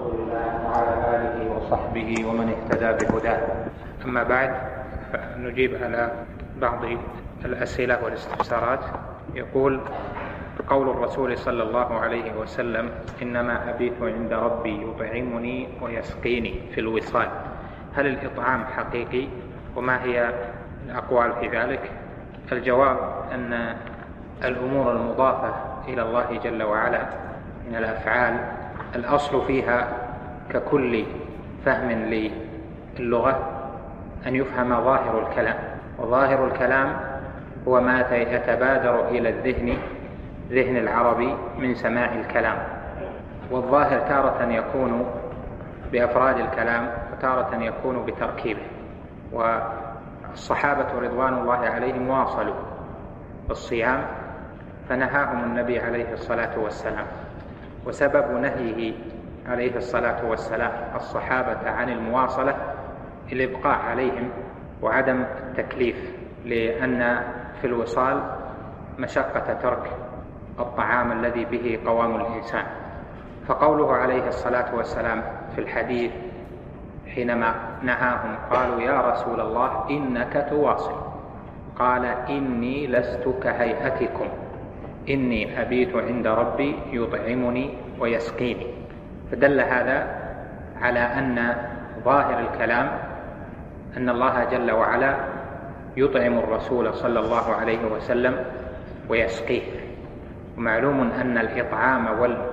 رسول الله وعلى آله وصحبه ومن اهتدى بهداه. أما بعد، فنجيب على بعض الأسئلة والاستفسارات. يقول: قول الرسول صلى الله عليه وسلم: إنما أبيت عند ربي يطعمني ويسقيني في الوصال، هل الإطعام حقيقي؟ وما هي الأقوال في ذلك؟ الجواب أن الأمور المضافة إلى الله جل وعلا من الأفعال الأصل فيها ككل فهم للغة أن يفهم ظاهر الكلام، وظاهر الكلام هو ما يتبادر إلى ذهن العربي من سماع الكلام، والظاهر تارة يكون بأفراد الكلام وتارة يكون بتركيبه. والصحابة رضوان الله عليهم واصلوا الصيام فنهاهم النبي عليه الصلاة والسلام، وسبب نهيه عليه الصلاة والسلام الصحابة عن المواصلة الإبقاء عليهم وعدم التكليف، لأن في الوصال مشقة ترك الطعام الذي به قوام الإنسان. فقوله عليه الصلاة والسلام في الحديث حينما نهاهم قالوا: يا رسول الله إنك تواصل، قال: إني لست كهيئتكم، إني أبيت عند ربي يطعمني ويسقيني. فدل هذا على أن ظاهر الكلام أن الله جل وعلا يطعم الرسول صلى الله عليه وسلم ويسقيه. ومعلوم أن الإطعام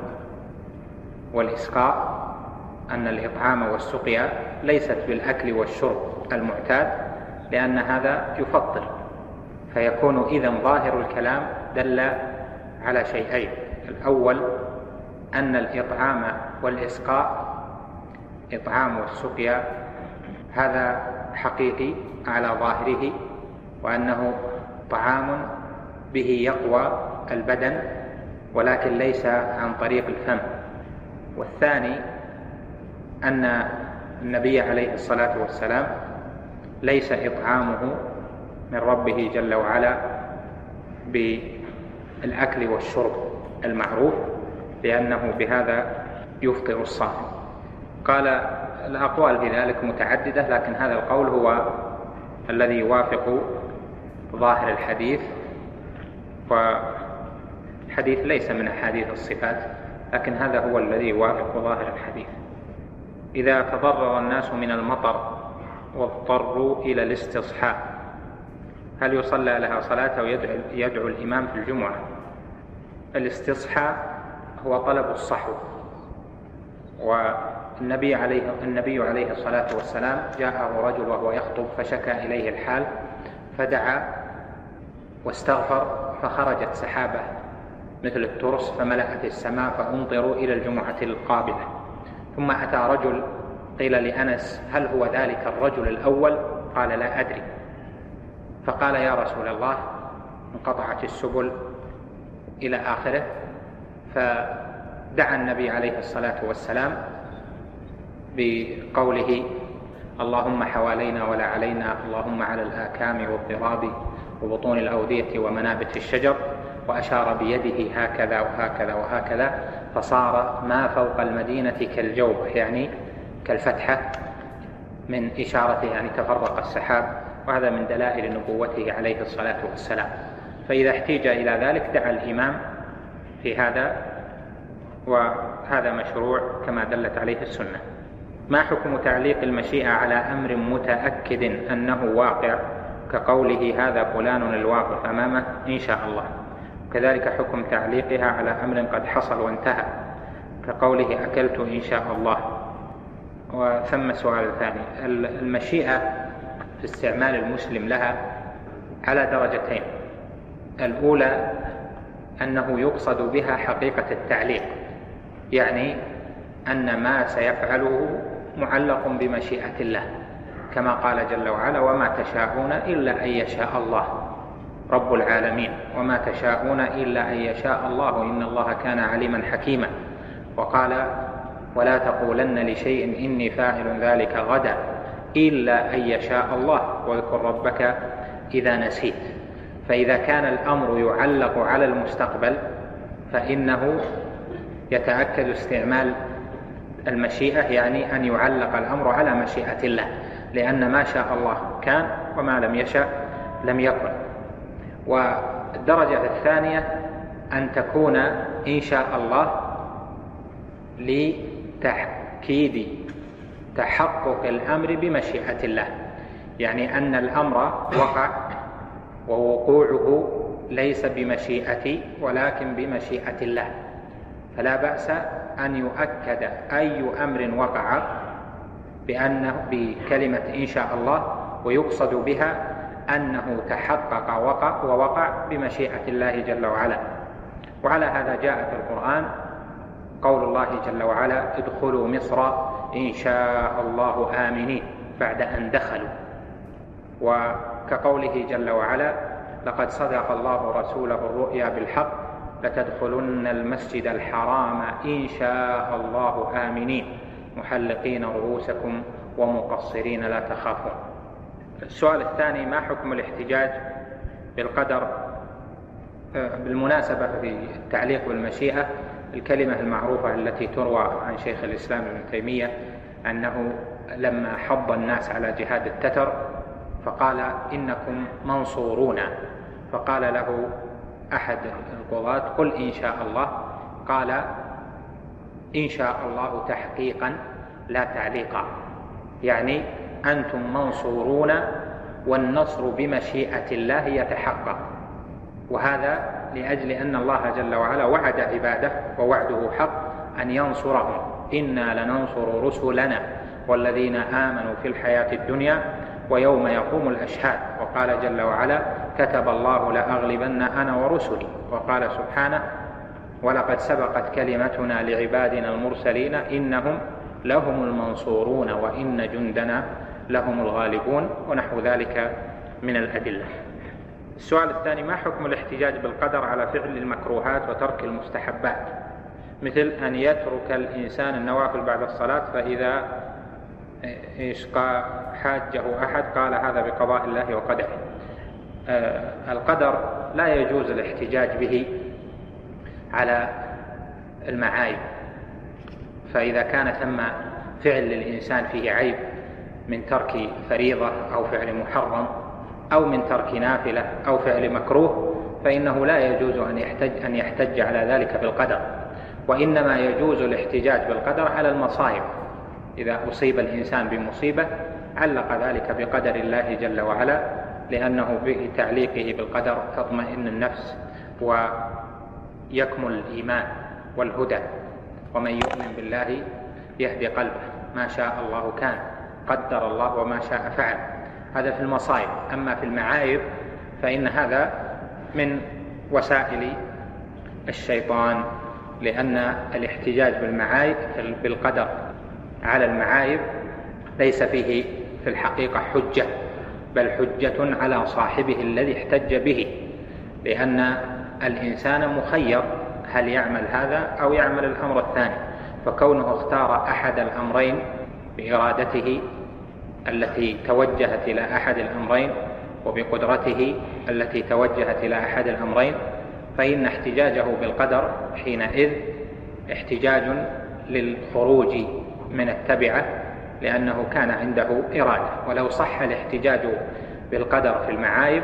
والإسقاء، أن الإطعام والسقيا ليست بالأكل والشرب المعتاد، لأن هذا يفطر، فيكون إذن ظاهر الكلام دل على شيئين: الأول أن الإطعام والإسقاء، إطعام والسقيا، هذا حقيقي على ظاهره، وأنه طعام به يقوى البدن ولكن ليس عن طريق الفم. والثاني أن النبي عليه الصلاة والسلام ليس إطعامه من ربه جل وعلا بالأكل والشرب المعروف، لأنه بهذا يفطر الصائم. قال: الأقوال في ذلك متعددة، لكن هذا القول هو الذي يوافق ظاهر الحديث، والحديث ليس من أحاديث الصفات، لكن هذا هو الذي يوافق ظاهر الحديث. إذا تضرر الناس من المطر واضطروا إلى الاستصحاء، هل يصلى لها صلاة أو يدعو الإمام في الجمعة؟ الاستصحاء هو طلب الصحو، والنبي عليه الصلاة والسلام جاءه رجل وهو يخطب فشكى إليه الحال فدعا واستغفر، فخرجت سحابة مثل الترس فملأت السماء فأمطروا إلى الجمعة القابلة. ثم أتى رجل قيل لأنس: هل هو ذلك الرجل الأول؟ قال: لا أدري. فقال: يا رسول الله، انقطعت السبل إلى آخره. فدعا النبي عليه الصلاة والسلام بقوله: اللهم حوالينا ولا علينا، اللهم على الآكام والضراب وبطون الأودية ومنابت الشجر، وأشار بيده هكذا وهكذا وهكذا، فصار ما فوق المدينة كالجوب، يعني كالفتحة، من إشارته يعني تفرق السحاب. وهذا من دلائل نبوته عليه الصلاة والسلام. فإذا احتيج إلى ذلك دعا الإمام في هذا، وهذا مشروع كما دلت عليه السنة. ما حكم تعليق المشيئة على أمر متأكد أنه واقع، كقوله: هذا فلان الواقف أمامه إن شاء الله؟ كذلك حكم تعليقها على أمر قد حصل وانتهى، كقوله: أكلت إن شاء الله. وثم سؤال ثاني: المشيئة في استعمال المسلم لها على درجتين: الأولى أنه يقصد بها حقيقة التعليق، يعني أن ما سيفعله معلق بمشيئة الله، كما قال جل وعلا: وما تشاءون إلا أن يشاء الله رب العالمين، وما تشاءون إلا أن يشاء الله إن الله كان عليما حكيما. وقال: ولا تقولن لشيء إني فاعل ذلك غدا إلا أن يشاء الله واذكر ربك إذا نسيت. فإذا كان الأمر يعلق على المستقبل فإنه يتأكد استعمال المشيئة يعني أن يعلق الأمر على مشيئة الله، لأن ما شاء الله كان وما لم يشأ لم يكن. والدرجة الثانية أن تكون إن شاء الله لتأكيد تحقق الأمر بمشيئة الله، يعني أن الأمر وقع ووقوعه ليس بمشيئتي ولكن بمشيئة الله، فلا بأس أن يؤكد أي أمر وقع بكلمة إن شاء الله ويقصد بها أنه تحقق ووقع بمشيئة الله جل وعلا. وعلى هذا جاء في القرآن قول الله جل وعلا: ادخلوا مصر إن شاء الله آمنين، بعد أن دخلوا. وكقوله جل وعلا: لقد صدق الله رسوله الرؤيا بالحق لتدخلن المسجد الحرام إن شاء الله آمنين محلقين رؤوسكم ومقصرين لا تخافون. السؤال الثاني: ما حكم الاحتجاج بالقدر؟ بالمناسبة في التعليق بالمشيئة الكلمة المعروفة التي تروى عن شيخ الإسلام ابن تيمية أنه لما حض الناس على جهاد التتر فقال: إنكم منصورون، فقال له أحد القضاة: قل إن شاء الله. قال: إن شاء الله تحقيقا لا تعليقا، يعني أنتم منصورون والنصر بمشيئة الله يتحقق، وهذا لأجل أن الله جل وعلا وعد عباده ووعده حق أن ينصرهم: إنا لننصر رسلنا والذين آمنوا في الحياة الدنيا ويوم يقوم الأشهاد. وقال جل وعلا: كتب الله لأغلبن أنا ورسلي. وقال سبحانه: ولقد سبقت كلمتنا لعبادنا المرسلين إنهم لهم المنصورون وإن جندنا لهم الغالبون، ونحو ذلك من الأدلة. السؤال الثاني: ما حكم الاحتجاج بالقدر على فعل المكروهات وترك المستحبات، مثل أن يترك الإنسان النوافل بعد الصلاة فإذا حاجه أحد قال هذا بقضاء الله وقدره؟ القدر لا يجوز الاحتجاج به على المعايب، فإذا كان ثم فعل للإنسان فيه عيب من ترك فريضة أو فعل محرم أو من ترك نافلة أو فعل مكروه فإنه لا يجوز أن يحتج على ذلك بالقدر، وإنما يجوز الاحتجاج بالقدر على المصائب. إذا أصيب الإنسان بمصيبة علق ذلك بقدر الله جل وعلا، لأنه بتعليقه بالقدر تطمئن النفس ويكمل الإيمان والهدى. ومن يؤمن بالله يهدي قلبه، ما شاء الله كان، قدر الله وما شاء فعل. هذا في المصائب. أما في المعايب فإن هذا من وسائل الشيطان، لأن الاحتجاج بالقدر على المعايب ليس فيه في الحقيقة حجة، بل حجة على صاحبه الذي احتج به، لأن الإنسان مخير هل يعمل هذا أو يعمل الأمر الثاني، فكونه اختار أحد الأمرين بإرادته التي توجهت إلى أحد الأمرين وبقدرته التي توجهت إلى أحد الأمرين، فإن احتجاجه بالقدر حينئذ احتجاج للخروج من التبعة، لأنه كان عنده إرادة. ولو صح الاحتجاج بالقدر في المعايب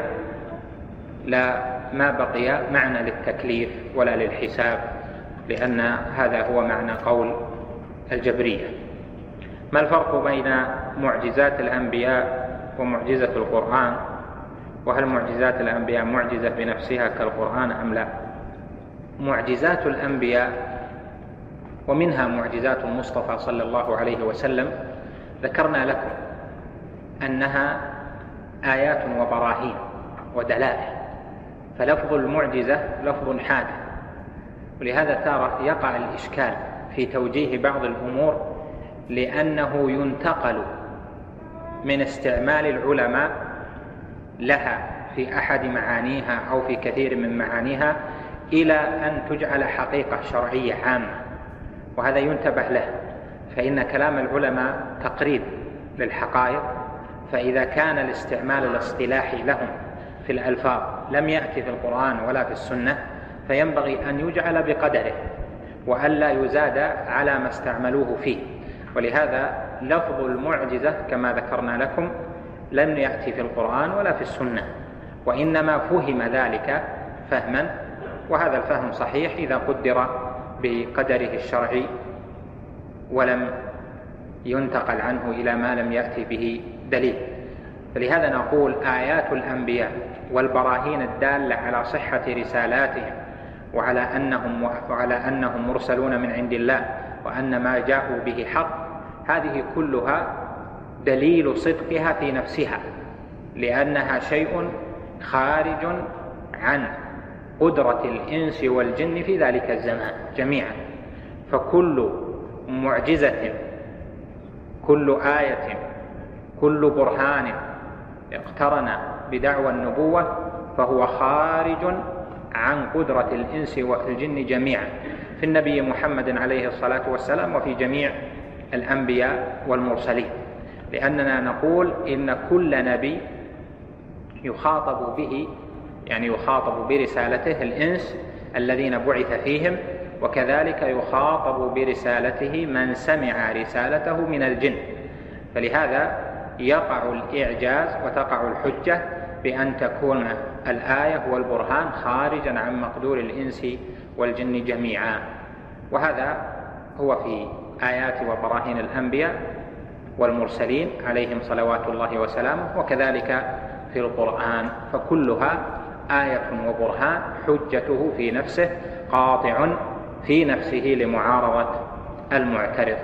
ما بقي معنى للتكليف ولا للحساب، لأن هذا هو معنى قول الجبرية. ما الفرق بين معجزات الأنبياء ومعجزة القرآن؟ وهل معجزات الأنبياء معجزة بنفسها كالقرآن أم لا؟ معجزات الأنبياء ومنها معجزات المصطفى صلى الله عليه وسلم ذكرنا لكم أنها آيات وبراهين ودلائل، فلفظ المعجزة لفظ حادث، ولهذا تارة يقع الإشكال في توجيه بعض الأمور، لأنه ينتقل من استعمال العلماء لها في أحد معانيها أو في كثير من معانيها إلى أن تجعل حقيقة شرعية عامة، وهذا ينتبه له، فإن كلام العلماء تقريب للحقائق، فإذا كان الاستعمال الاصطلاحي لهم في الألفاظ لم يأتي في القرآن ولا في السنة فينبغي أن يجعل بقدره، وألا يزاد على ما استعملوه فيه. ولهذا لفظ المعجزة كما ذكرنا لكم لم يأتي في القرآن ولا في السنة، وإنما فهم ذلك فهما، وهذا الفهم صحيح إذا قدر بقدره الشرعي ولم ينتقل عنه إلى ما لم يأتي به دليل. فلهذا نقول آيات الأنبياء والبراهين الدالة على صحة رسالاتهم وعلى أنهم مرسلون من عند الله وأن ما جاءوا به حق، هذه كلها دليل صدقها في نفسها، لأنها شيء خارج عن قدرة الإنس والجن في ذلك الزمان جميعا. فكل معجزة، كل آية، كل برهان اقترن بدعوى النبوة فهو خارج عن قدرة الإنس والجن جميعا في النبي محمد عليه الصلاة والسلام وفي جميع الأنبياء والمرسلين، لأننا نقول إن كل نبي يخاطب به، يعني يخاطب برسالته الإنس الذين بعث فيهم، وكذلك يخاطب برسالته من سمع رسالته من الجن. فلهذا يقع الإعجاز وتقع الحجة بأن تكون الآية والبرهان خارجا عن مقدور الإنس والجن جميعا، وهذا هو في آيات وبراهين الأنبياء والمرسلين عليهم صلوات الله وسلامه، وكذلك في القرآن، فكلها آية وبرهان حجته في نفسه قاطع في نفسه لمعارضة المعترض.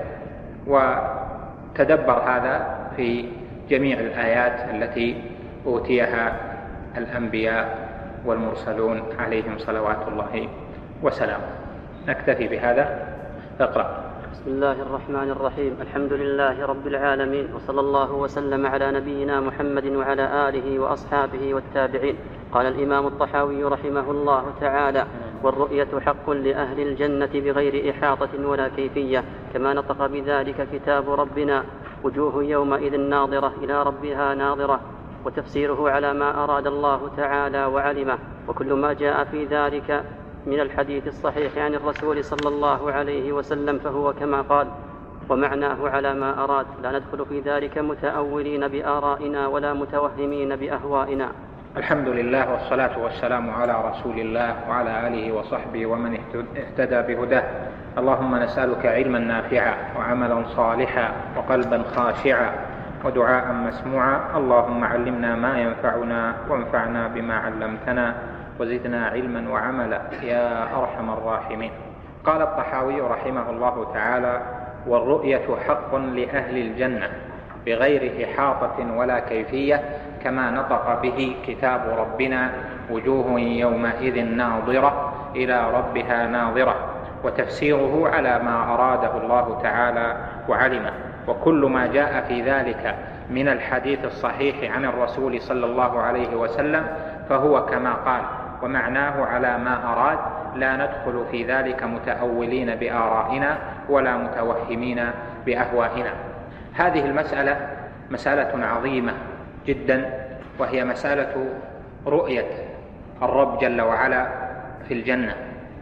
وتدبر هذا في جميع الآيات التي أوتيها الأنبياء والمرسلون عليهم صلوات الله وسلامه. نكتفي بهذا. اقرأ. بسم الله الرحمن الرحيم. الحمد لله رب العالمين، وصلى الله وسلم على نبينا محمد وعلى آله وأصحابه والتابعين. قال الإمام الطحاوي رحمه الله تعالى: والرؤية حق لأهل الجنة بغير إحاطة ولا كيفية، كما نطق بذلك كتاب ربنا: وجوه يومئذ ناظرة إلى ربها ناظرة. وتفسيره على ما أراد الله تعالى وعلمه، وكل ما جاء في ذلك من الحديث الصحيح عن الرسول صلى الله عليه وسلم فهو كما قال، ومعناه على ما أراد، لا ندخل في ذلك متأولين بآرائنا ولا متوهمين بأهوائنا. الحمد لله والصلاة والسلام على رسول الله وعلى آله وصحبه ومن اهتدى بهداه. اللهم نسألك علما نافعا وعملا صالحا وقلبا خاشعا ودعاء مسموعا. اللهم علمنا ما ينفعنا وانفعنا بما علمتنا وزدنا علما وعملا يا أرحم الراحمين. قال الطحاوي رحمه الله تعالى: والرؤية حق لأهل الجنة بغير إحاطة ولا كيفية، كما نطق به كتاب ربنا: وجوه يومئذ ناظرة إلى ربها ناظرة. وتفسيره على ما أراده الله تعالى وعلمه، وكل ما جاء في ذلك من الحديث الصحيح عن الرسول صلى الله عليه وسلم فهو كما قال، ومعناه على ما أراد، لا ندخل في ذلك متأولين بآرائنا ولا متوهمين بأهوائنا. هذه المسألة مسألة عظيمة جدا، وهي مسألة رؤية الرب جل وعلا في الجنة،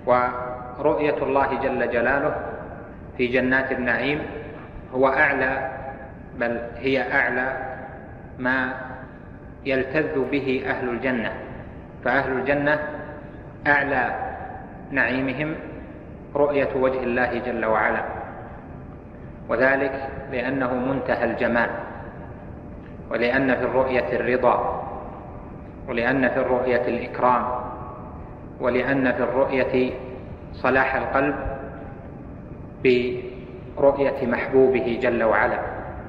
ورؤية الله جل جلاله في جنات النعيم هو أعلى، بل هي أعلى ما يلتذ به أهل الجنة. فأهل الجنة أعلى نعيمهم رؤية وجه الله جل وعلا، وذلك لأنه منتهى الجمال، ولأن في الرؤية الرضا، ولأن في الرؤية الإكرام، ولأن في الرؤية صلاح القلب برؤية محبوبه جل وعلا.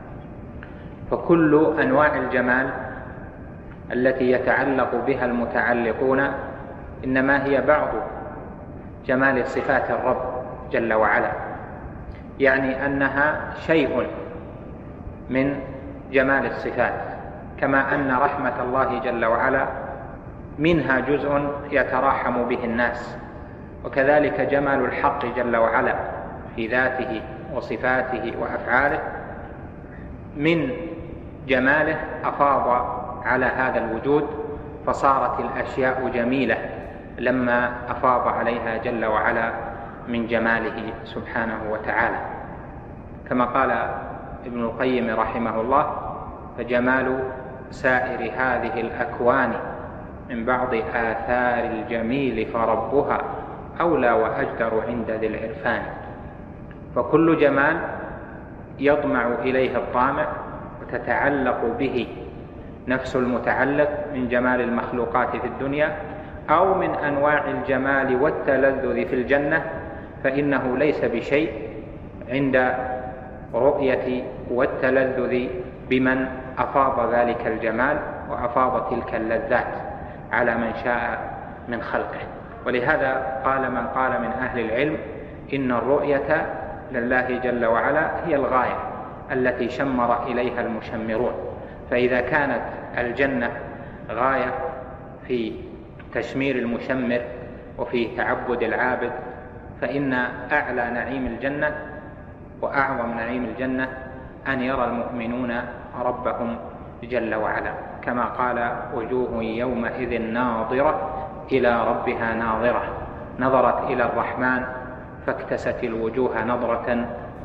فكل أنواع الجمال التي يتعلق بها المتعلقون إنما هي بعض جمال صفات الرب جل وعلا، يعني أنها شيء من جمال الصفات، كما أن رحمة الله جل وعلا منها جزء يتراحم به الناس، وكذلك جمال الحق جل وعلا في ذاته وصفاته وأفعاله من جماله أفاض على هذا الوجود، فصارت الأشياء جميلة لما أفاض عليها جل وعلا من جماله سبحانه وتعالى. كما قال ابن القيم رحمه الله: فجمال سائر هذه الأكوان من بعض آثار الجميل فربها أولى وأجدر عند ذي العرفان. فكل جمال يطمع إليه الطامع وتتعلق به نفس المتعلق من جمال المخلوقات في الدنيا أو من أنواع الجمال والتلذذ في الجنة، فإنه ليس بشيء عند رؤية والتلذذ بمن أفاض ذلك الجمال وأفاض تلك اللذات على من شاء من خلقه. ولهذا قال من قال من أهل العلم إن الرؤية لله جل وعلا هي الغاية التي شمر إليها المشمرون. فإذا كانت الجنة غاية في تشمير المشمر وفي تعبد العابد، فإن أعلى نعيم الجنة وأعظم نعيم الجنة أن يرى المؤمنون ربهم جل وعلا، كما قال: وجوه يومئذ ناظرة إلى ربها ناظرة، نظرت إلى الرحمن فاكتست الوجوه نظرة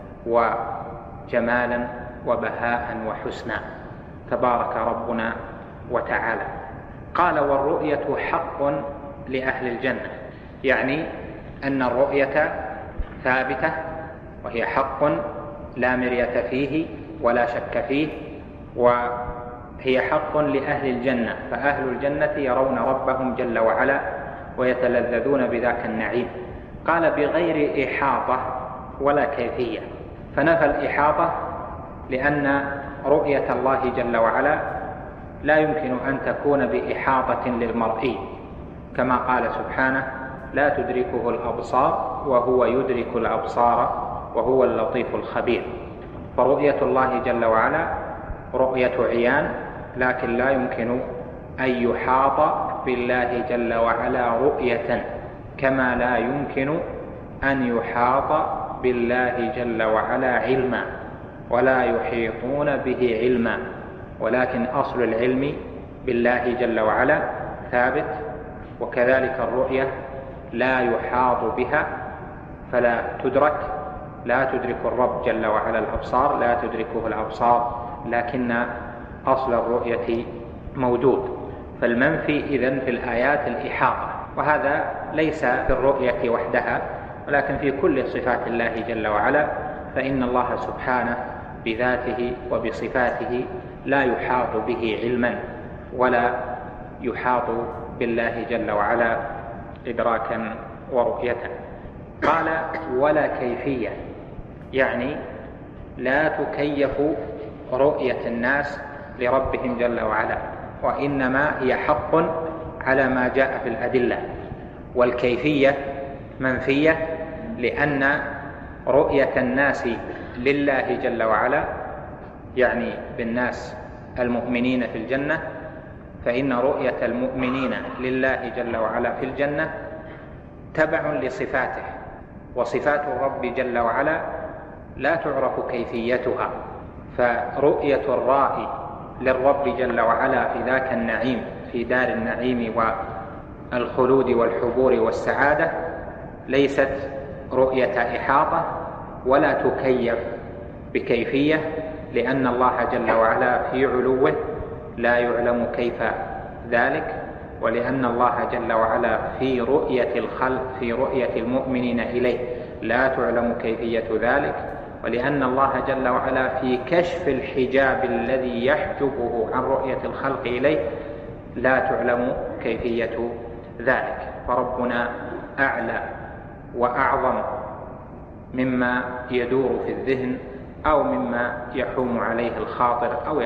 وجمالا وبهاء وحسنا، تبارك ربنا وتعالى. قال: والرؤية حق لأهل الجنة، يعني أن الرؤية ثابتة وهي حق لا مرية فيه ولا شك فيه، وهي حق لأهل الجنة، فأهل الجنة يرون ربهم جل وعلا ويتلذذون بذاك النعيم. قال: بغير إحاطة ولا كيفية، فنفى الإحاطة لأن رؤية الله جل وعلا لا يمكن أن تكون بإحاطة للمرئي، كما قال سبحانه: لا تدركه الأبصار وهو يدرك الأبصار وهو اللطيف الخبير. فرؤية الله جل وعلا رؤية عيان، لكن لا يمكن أن يحاط بالله جل وعلا رؤية، كما لا يمكن أن يحاط بالله جل وعلا علما، ولا يحيطون به علما. ولكن أصل العلم بالله جل وعلا ثابت، وكذلك الرؤية لا يحاط بها فلا تدرك، لا تدرك الرب جل وعلا الأبصار، لا تدركه الأبصار، لكن أصل الرؤية موجود. فالمنفي إذن في الآيات الإحاطة، وهذا ليس في الرؤية وحدها ولكن في كل صفات الله جل وعلا، فإن الله سبحانه بذاته وبصفاته لا يحاط به علما ولا يحاط بالله جل وعلا إدراكا ورؤية. قال: ولا كيفية، يعني لا تكيف رؤية الناس لربهم جل وعلا، وإنما هي حق على ما جاء في الأدلة. والكيفية منفية، لأن رؤية الناس لله جل وعلا، يعني بالناس المؤمنين في الجنة، فإن رؤية المؤمنين لله جل وعلا في الجنة تبع لصفاته، وصفات الرب جل وعلا لا تعرف كيفيتها. فرؤية الرائي للرب جل وعلا في ذاك النعيم، في دار النعيم والخلود والحبور والسعادة، ليست رؤية إحاطة ولا تكيف بكيفية، لأن الله جل وعلا في علوه لا يعلم كيف ذلك، ولأن الله جل وعلا في رؤية الخلق، في رؤية المؤمنين إليه لا تعلم كيفية ذلك، ولأن الله جل وعلا في كشف الحجاب الذي يحجبه عن رؤية الخلق إليه لا تعلم كيفية ذلك. فربنا أعلى وأعظم مما يدور في الذهن أو مما يحوم عليه الخاطر أو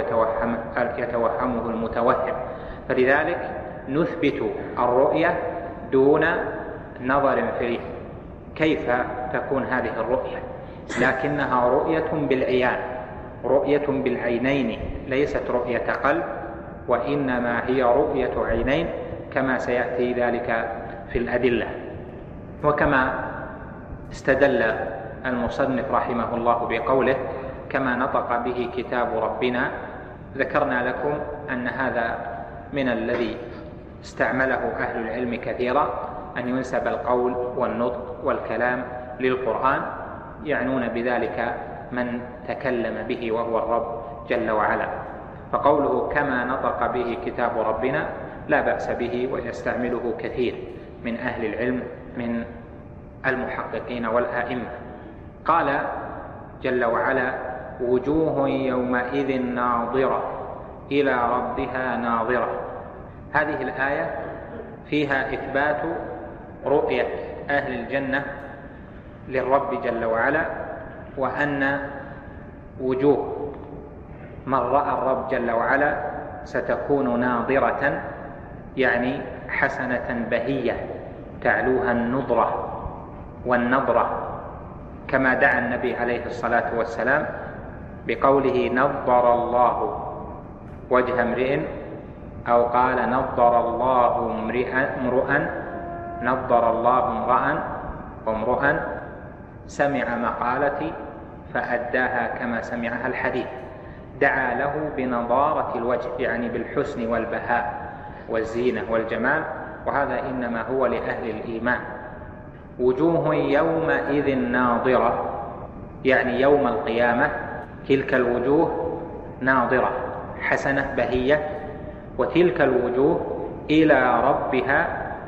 يتوهمه المتوهم. فلذلك نثبت الرؤية دون نظر فيه كيف تكون هذه الرؤية، لكنها رؤية بالعيان، رؤية بالعينين، ليست رؤية قلب، وإنما هي رؤية عينين كما سيأتي ذلك في الأدلة. وكما استدل المصنف رحمه الله بقوله: كما نطق به كتاب ربنا، ذكرنا لكم أن هذا من الذي استعمله أهل العلم كثيرا، أن ينسب القول والنطق والكلام للقرآن يعنون بذلك من تكلم به وهو الرب جل وعلا. فقوله كما نطق به كتاب ربنا لا بأس به، ويستعمله كثير من أهل العلم من المحققين والآئمة. قال جل وعلا وجوه يومئذ ناظرة إلى ربها ناظرة. هذه الآية فيها إثبات رؤية أهل الجنة للرب جل وعلا، وأن وجوه من رأى الرب جل وعلا ستكون ناظرة، يعني حسنة بهية تعلوها النضرة والنضرة، كما دعا النبي عليه الصلاة والسلام بقوله نضر الله وجه امرئ، أو قال نضر الله امرأ وامرؤا سمع مقالتي فأداها كما سمعها الحديث. دعا له بنضارة الوجه، يعني بالحسن والبهاء والزينة والجمال، وهذا إنما هو لأهل الإيمان. وجوه يومئذ ناظرة، يعني يوم القيامة تلك الوجوه ناظرة حسنة بهية، وتلك الوجوه إلى ربها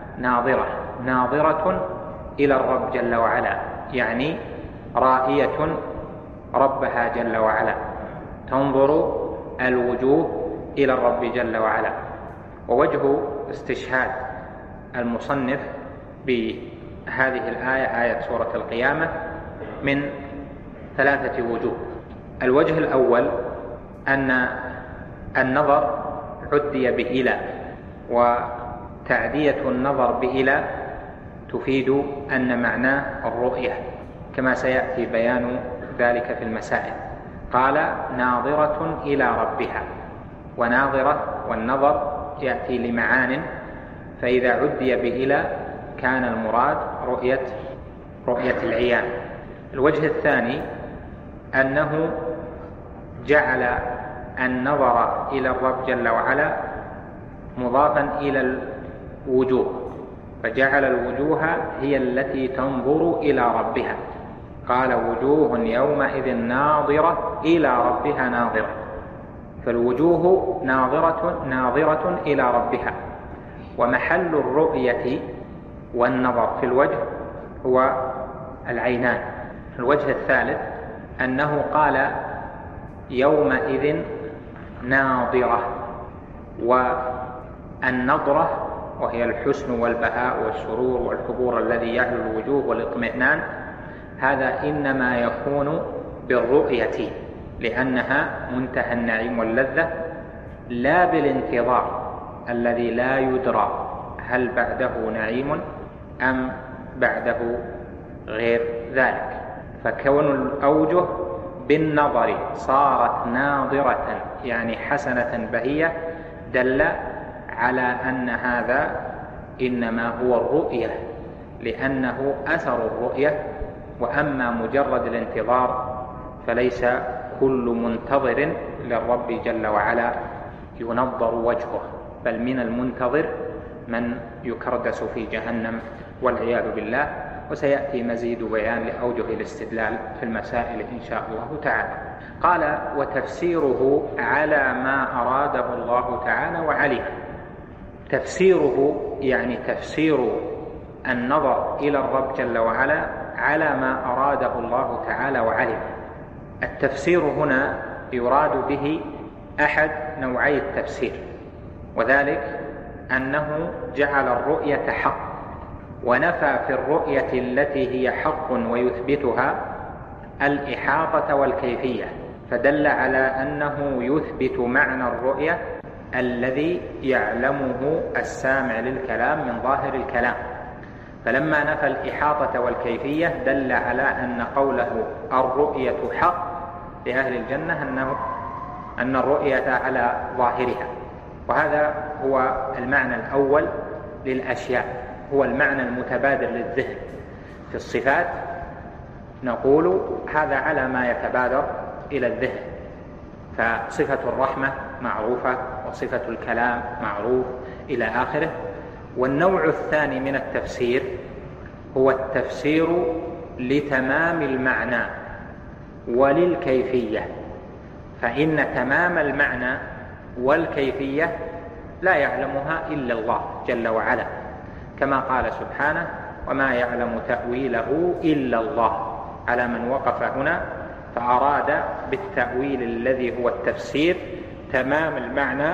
ناظرة إلى الرب جل وعلا، يعني رائية ربها جل وعلا، تنظر الوجوه إلى الرب جل وعلا. ووجه استشهاد المصنف بهذه الآية، آية سورة القيامة، من 3 وجوه. الوجه الأول أن النظر عدي بإلى، وتعدية النظر بإلى تفيد أن معناه الرؤية، كما سيأتي بيان ذلك في المسائل. قال ناظرة إلى ربها، وناظرة والنظر يأتي لمعان، فإذا عدي بإلى كان المراد رؤية العيان. الوجه الثاني أنه جعل النظر إلى الرب جل وعلا مضافا إلى الوجوه، فجعل الوجوه هي التي تنظر إلى ربها. قال وجوه يومئذ ناظرة إلى ربها ناظرة، فالوجوه ناظرة إلى ربها. ومحل الرؤية والنظر في الوجه هو العينان. الوجه الثالث أنه قال يومئذ ناظرة، والنظرة وهي الحسن والبهاء والسرور والحبور الذي يعلو الوجوه والاطمئنان، هذا إنما يكون بالرؤية، لأنها منتهى النعيم واللذة، لا بالانتظار الذي لا يدرى هل بعده نعيم أم بعده غير ذلك. فكون الأوجه بالنظر صارت ناظرة يعني حسنة بهية دل على أن هذا إنما هو الرؤية، لأنه أثر الرؤية. وأما مجرد الانتظار فليس كل منتظر للرب جل وعلا ينظر وجهه، بل من المنتظر من يكردس في جهنم والعياذ بالله. وسيأتي مزيد بيان لأوجه الاستدلال في المسائل إن شاء الله تعالى. قال وتفسيره على ما أراده الله تعالى وعليه. تفسيره يعني تفسير النظر إلى الرب جل وعلا على ما أراده الله تعالى وعليه. التفسير هنا يراد به أحد نوعي التفسير، وذلك أنه جعل الرؤية حق، ونفى في الرؤية التي هي حق ويثبتها الإحاطة والكيفية، فدل على أنه يثبت معنى الرؤية الذي يعلمه السامع للكلام من ظاهر الكلام. فلما نفى الإحاطة والكيفية دل على أن قوله الرؤية حق لأهل الجنة أن الرؤية على ظاهرها. وهذا هو المعنى الأول للأشياء، هو المعنى المتبادر للذهن. في الصفات نقول هذا على ما يتبادر إلى الذهن، فصفة الرحمة معروفة، وصفة الكلام معروف إلى آخره. والنوع الثاني من التفسير هو التفسير لتمام المعنى وللكيفية، فإن تمام المعنى والكيفية لا يعلمها إلا الله جل وعلا، كما قال سبحانه: وما يعلم تأويله إلا الله، على من وقف هنا فأراد بالتأويل الذي هو التفسير تمام المعنى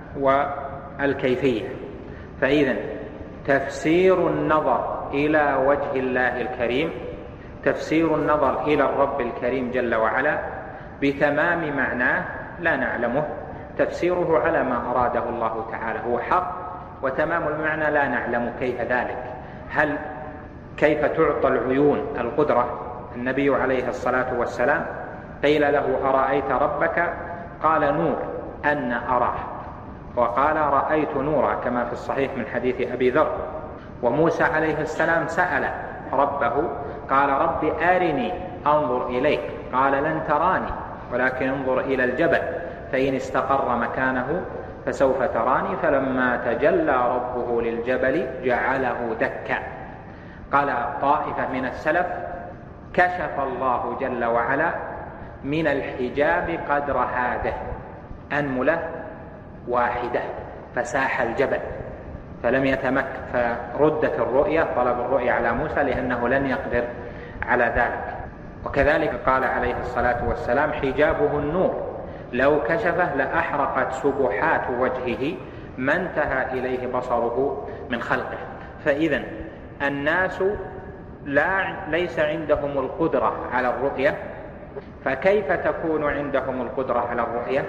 والكيفية. فإذا تفسير النظر إلى وجه الله الكريم، تفسير النظر إلى الرب الكريم جل وعلا بتمام معناه لا نعلمه، تفسيره على ما أراده الله تعالى هو حق، وتمام المعنى لا نعلم كيف ذلك. كيف تعطى العيون القدرة؟ النبي عليه الصلاة والسلام قيل له: أرأيت ربك؟ قال: نور أن أراه، وقال: رأيت نورا، كما في الصحيح من حديث أبي ذر. وموسى عليه السلام سأل ربه قال: رب أرني أنظر إليك، قال: لن تراني ولكن انظر إلى الجبل فإن استقر مكانه فسوف تراني، فلما تجلى ربه للجبل جعله دكا. قال طائفة من السلف: كشف الله جل وعلا من الحجاب قدر هذه أنملة واحدة فساح الجبل فلم يتمكن، فردت الرؤية، طلب الرؤية على موسى لأنه لن يقدر على ذلك. وكذلك قال عليه الصلاة والسلام: حجابه النور، لو كشفه لأحرقت سبحات وجهه ما انتهى إليه بصره من خلقه. فإذا الناس ليس عندهم القدرة على الرؤية، فكيف تكون عندهم القدرة على الرؤية؟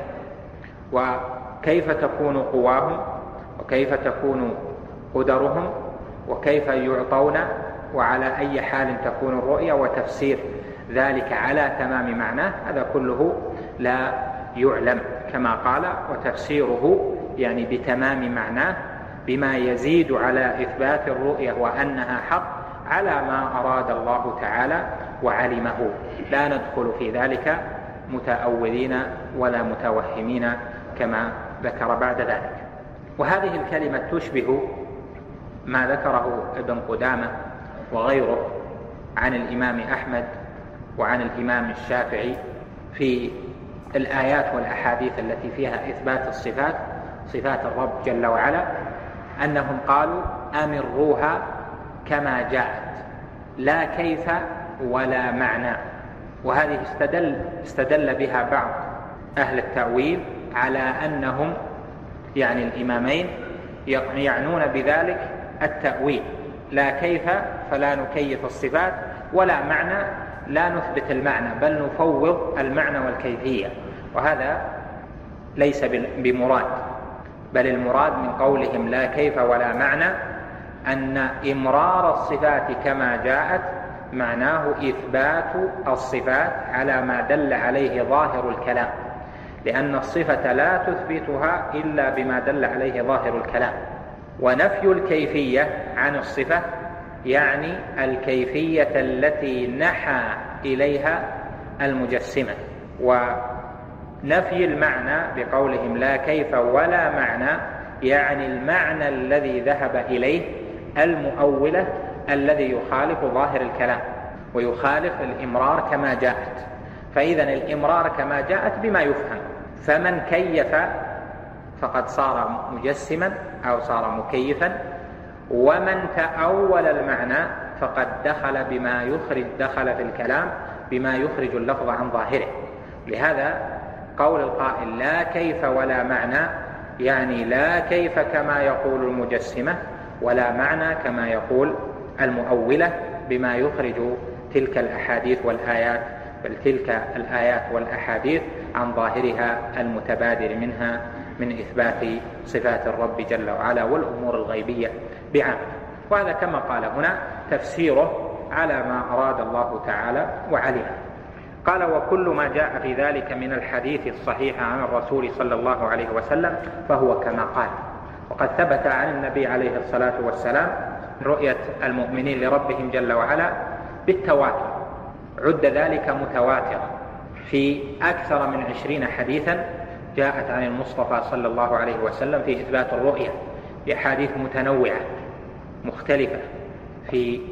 وكيف تكون قواهم؟ وكيف تكون قدرهم؟ وكيف يعطون؟ وعلى أي حال تكون الرؤية؟ وتفسير ذلك على تمام معناه هذا كله لا يعلم، كما قال: وتفسيره يعني بتمام معناه بما يزيد على إثبات الرؤية وأنها حق على ما أراد الله تعالى وعلمه، لا ندخل في ذلك متأولين ولا متوهمين كما ذكر بعد ذلك. وهذه الكلمة تشبه ما ذكره ابن قدامة وغيره عن الإمام أحمد وعن الإمام الشافعي في الآيات والأحاديث التي فيها إثبات الصفات، صفات الرب جل وعلا، أنهم قالوا: أمروها كما جاءت لا كيف ولا معنى. وهذه استدل بها بعض أهل التأويل على أنهم يعني الإمامين يعنون بذلك التأويل، لا كيف فلا نكيف الصفات، ولا معنى لا نثبت المعنى بل نفوض المعنى والكيفية، وهذا ليس بمراد، بل المراد من قولهم لا كيف ولا معنى أن إمرار الصفات كما جاءت معناه إثبات الصفات على ما دل عليه ظاهر الكلام، لأن الصفة لا تثبتها إلا بما دل عليه ظاهر الكلام. ونفي الكيفية عن الصفة يعني الكيفية التي نحى إليها المجسمة، ونفي المعنى بقولهم لا كيف ولا معنى يعني المعنى الذي ذهب إليه المؤولة الذي يخالف ظاهر الكلام ويخالف الإمرار كما جاءت. فإذا الإمرار كما جاءت بما يفهم، فمن كيف فقد صار مجسما أو صار مكيفا، ومن تأول المعنى فقد دخل في الكلام بما يخرج اللفظ عن ظاهره. لهذا قول القائل لا كيف ولا معنى يعني لا كيف كما يقول المجسمة، ولا معنى كما يقول المؤولة بما يخرج تلك الأحاديث والآيات، بل تلك الآيات والأحاديث عن ظاهرها المتبادر منها من إثبات صفات الرب جل وعلا والأمور الغيبية بعامة. وهذا كما قال هنا تفسيره على ما أراد الله تعالى وعلمه. قال: وكل ما جاء في ذلك من الحديث الصحيح عن الرسول صلى الله عليه وسلم فهو كما قال. وقد ثبت عن النبي عليه الصلاة والسلام رؤية المؤمنين لربهم جل وعلا بالتواتر، عد ذلك متواترا في أكثر من 20 حديثا جاءت عن المصطفى صلى الله عليه وسلم في إثبات الرؤية بأحاديث متنوعة مختلفة في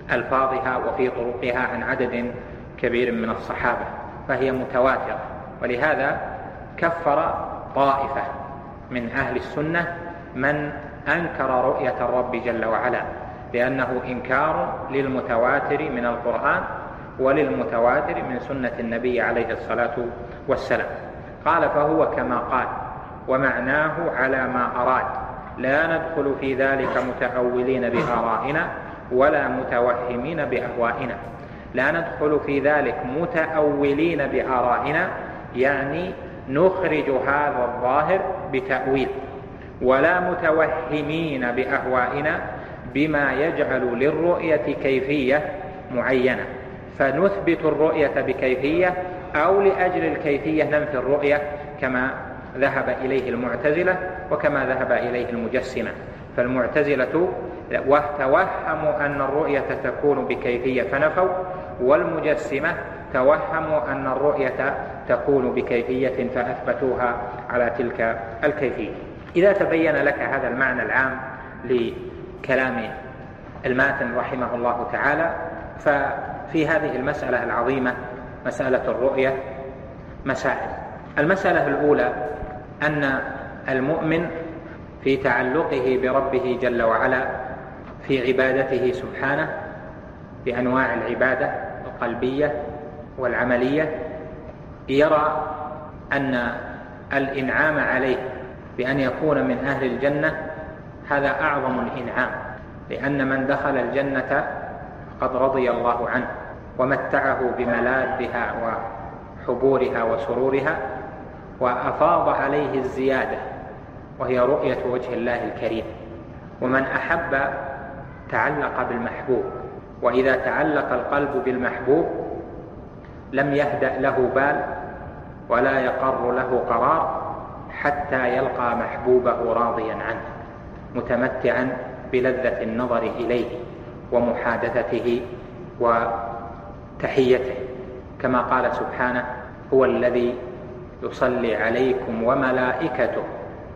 ألفاظها وفي طرقها عن عدد كبير من الصحابة، فهي متواترة. ولهذا كفر طائفة من أهل السنة من أنكر رؤية الرب جل وعلا، لأنه إنكار للمتواتر من القرآن وللمتواتر من سنة النبي عليه الصلاة والسلام. قال: فهو كما قال ومعناه على ما أراد، لا ندخل في ذلك متأولين بآرائنا ولا متوهمين بأهوائنا. لا ندخل في ذلك متأولين بآرائنا يعني نخرج هذا الظاهر بتأويل، ولا متوهمين بأهوائنا بما يجعل للرؤية كيفية معينة، فنثبت الرؤية بكيفية أو لأجل الكيفية ننفي الرؤية كما ذهب إليه المعتزلة وكما ذهب إليه المجسمة. فالمعتزلة توهموا أن الرؤية تكون بكيفية فنفوا، والمجسمة توهموا أن الرؤية تكون بكيفية فأثبتوها على تلك الكيفية. إذا تبين لك هذا المعنى العام لكلام الماتن رحمه الله تعالى، ففي هذه المسألة العظيمة مسألة الرؤية مسائل. المسألة الأولى أن المؤمن في تعلقه بربه جل وعلا في عبادته سبحانه بأنواع العبادة القلبية والعملية يرى أن الإنعام عليه بأن يكون من أهل الجنة هذا أعظم الإنعام، لأن من دخل الجنة قد رضي الله عنه ومتعه بملاذها وحبورها وسرورها، وأفاض عليه الزيادة وهي رؤية وجه الله الكريم. ومن أحب تعلق بالمحبوب، وإذا تعلق القلب بالمحبوب لم يهدأ له بال ولا يقر له قرار حتى يلقى محبوبه راضيا عنه متمتعا بلذة النظر إليه ومحادثته وتحيته، كما قال سبحانه: هو الذي يصلي عليكم وملائكته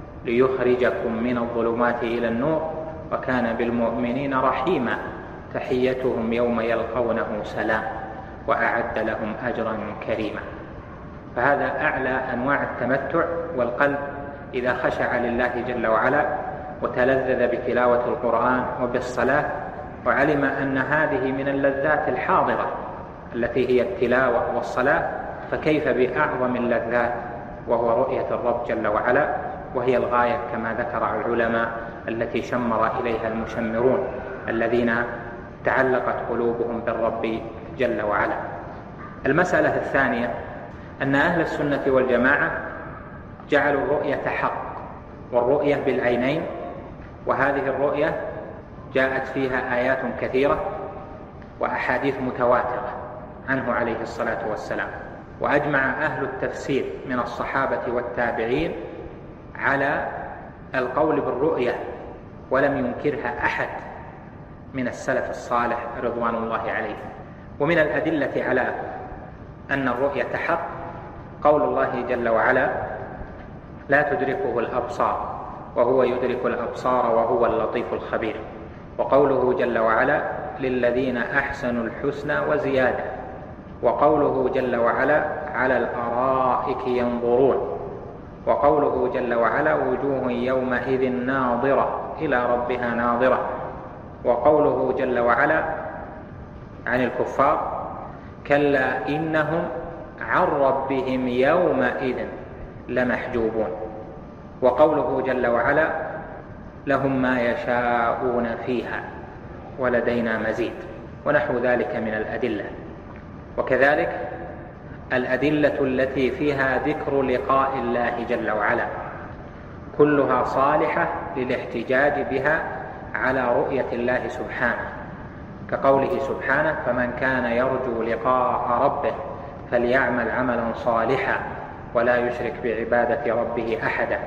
ليخرجكم من الظلمات إلى النور وكان بالمؤمنين رحيما تحيتهم يوم يلقونه سلام وأعد لهم أجرا كريما. فهذا أعلى أنواع التمتع، والقلب إذا خشع لله جل وعلا وتلذذ بتلاوة القرآن وبالصلاة وعلم أن هذه من اللذات الحاضرة التي هي التلاوة والصلاة، فكيف بأعظم اللذات وهو رؤية الرب جل وعلا، وهي الغاية كما ذكر العلماء التي شمر إليها المشمرون الذين تعلقت قلوبهم بالرب جل وعلا. المسألة الثانية أن أهل السنة والجماعة جعلوا الرؤية حق، والرؤية بالعينين، وهذه الرؤية جاءت فيها آيات كثيرة وأحاديث متواترة عنه عليه الصلاة والسلام. وأجمع أهل التفسير من الصحابة والتابعين على القول بالرؤية، ولم ينكرها أحد من السلف الصالح رضوان الله عليهم. ومن الأدلة على أن الرؤية حق قول الله جل وعلا: لا تدركه الأبصار وهو يدرك الأبصار وهو اللطيف الخبير. وقوله جل وعلا: للذين أحسنوا الحسنى وزيادة. وقوله جل وعلا: على الأرائك ينظرون. وقوله جل وعلا: وجوه يومئذ ناظرة إلى ربها ناظرة. وقوله جل وعلا عن الكفار: كلا إنهم عن ربهم يومئذ لمحجوبون. وقوله جل وعلا: لهم ما يشاءون فيها ولدينا مزيد، ونحو ذلك من الأدلة. وكذلك الأدلة التي فيها ذكر لقاء الله جل وعلا كلها صالحة للاحتجاج بها على رؤية الله سبحانه، كقوله سبحانه: فمن كان يرجو لقاء ربه فليعمل عملا صالحا ولا يشرك بعبادة ربه أحدا.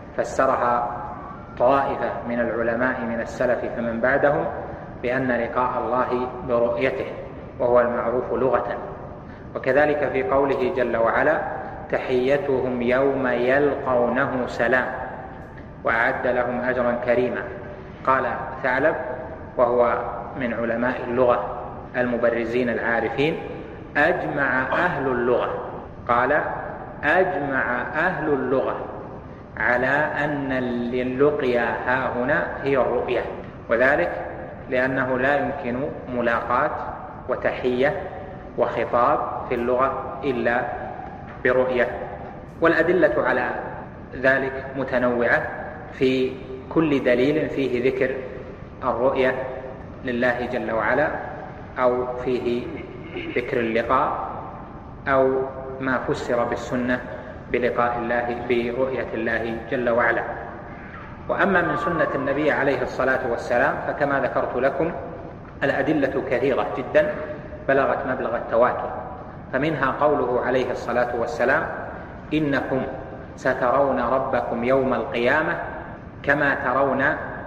فسرها طائفة من العلماء من السلف فمن بعدهم بأن لقاء الله برؤيته، وهو المعروف لغة. وكذلك في قوله جل وعلا: تحيتهم يوم يلقونه سلام وأعد لهم أجرا كريما. قال ثعلب وهو من علماء اللغة المبرزين العارفين: أجمع أهل اللغة، قال: أجمع أهل اللغة على أن اللقيا هاهنا هي الرؤية، وذلك لأنه لا يمكن ملاقاة وتحية وخطاب في اللغة إلا برؤية. والأدلة على ذلك متنوعة، في كل دليل فيه ذكر الرؤية لله جل وعلا، أو فيه ذكر اللقاء، أو ما فسر بالسنة بلقاء الله برؤية الله جل وعلا. وأما من سنة النبي عليه الصلاة والسلام فكما ذكرت لكم الأدلة كثيرة جدا بلغت مبلغ التواتر، فمنها قوله عليه الصلاة والسلام: إنكم سترون ربكم يوم القيامة كما ترون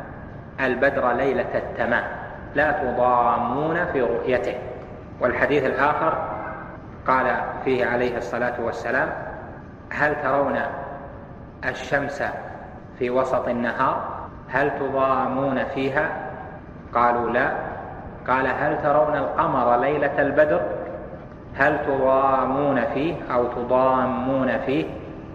البدر ليلة التمام لا تضامون في رؤيته. والحديث الآخر قال فيه عليه الصلاة والسلام: هل ترون الشمس في وسط النهار هل تضامون فيها؟ قالوا لا. قال: هل ترون القمر ليلة البدر هل تضامون فيه أو تضامون فيه؟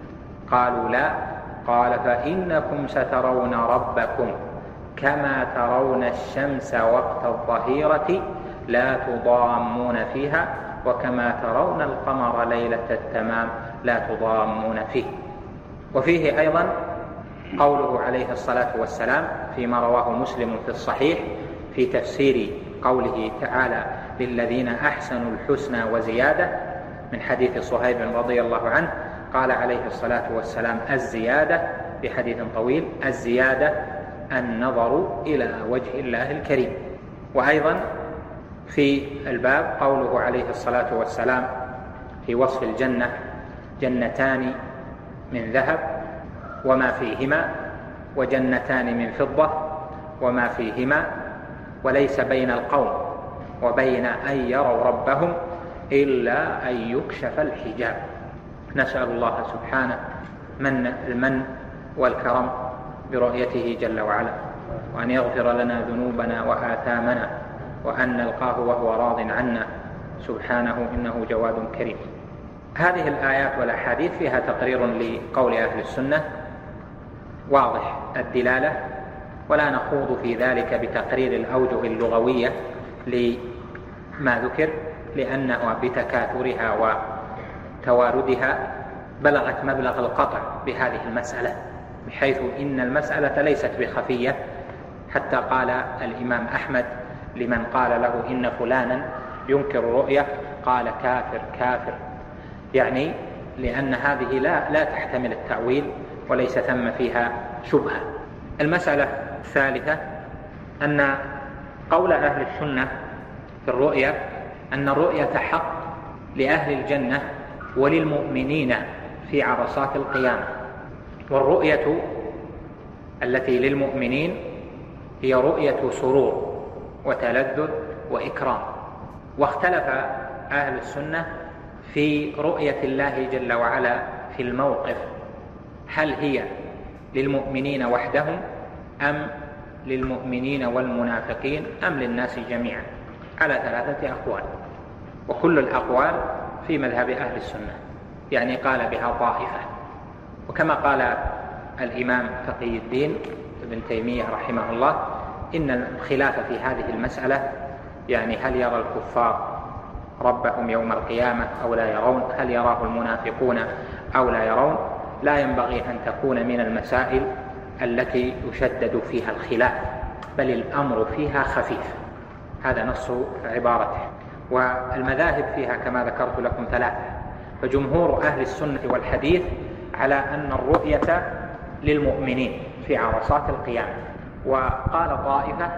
قالوا لا. قال: فإنكم سترون ربكم كما ترون الشمس وقت الظهيرة لا تضامون فيها، وكما ترون القمر ليلة التمام لا تضامون فيه. وفيه أيضا قوله عليه الصلاة والسلام فيما رواه مسلم في الصحيح في تفسير قوله تعالى: للذين أحسنوا الحسنى وزيادة، من حديث صهيب رضي الله عنه، قال عليه الصلاة والسلام: الزيادة، بحديث طويل: الزيادة النظر إلى وجه الله الكريم. وأيضا في الباب قوله عليه الصلاة والسلام في وصف الجنة: جنتان من ذهب وما فيهما، وجنتان من فضة وما فيهما، وليس بين القوم وبين أن يروا ربهم إلا أن يكشف الحجاب. نسأل الله سبحانه المن والكرم برؤيته جل وعلا، وأن يغفر لنا ذنوبنا وآثامنا، وأن نلقاه وهو راض عنا سبحانه، إنه جواد كريم. هذه الآيات والأحاديث فيها تقرير لقول أهل السنة واضح الدلالة، ولا نخوض في ذلك بتقرير الأوجه اللغوية لما ذكر، لأنه بتكاثرها وتواردها بلغت مبلغ القطع بهذه المسألة، بحيث إن المسألة ليست بخفية، حتى قال الإمام أحمد لمن قال له إن فلانا ينكر الرؤية قال: كافر كافر، يعني لأن هذه لا تحتمل التأويل وليس ثم فيها شبهة. المسألة الثالثة أن قول أهل السنة في الرؤية أن الرؤية حق لأهل الجنة وللمؤمنين في عرصات القيامة، والرؤية التي للمؤمنين هي رؤية سرور وتلذذ وإكرام. واختلف أهل السنة في رؤية الله جل وعلا في الموقف، هل هي للمؤمنين وحدهم أم للمؤمنين والمنافقين أم للناس جميعا، على 3 أقوال، وكل الأقوال في مذهب أهل السنة، يعني قال بها طائفة. وكما قال الإمام تقي الدين ابن تيمية رحمه الله: إن الخلاف في هذه المسألة، يعني هل يرى الكفار ربهم يوم القيامة أو لا يرون، هل يراه المنافقون أو لا يرون، لا ينبغي أن تكون من المسائل التي يشدد فيها الخلاف، بل الأمر فيها خفيف. هذا نص عبارته. والمذاهب فيها كما ذكرت لكم 3، فجمهور أهل السنة والحديث على أن الرؤية للمؤمنين في عرصات القيامة، وقال طائفة،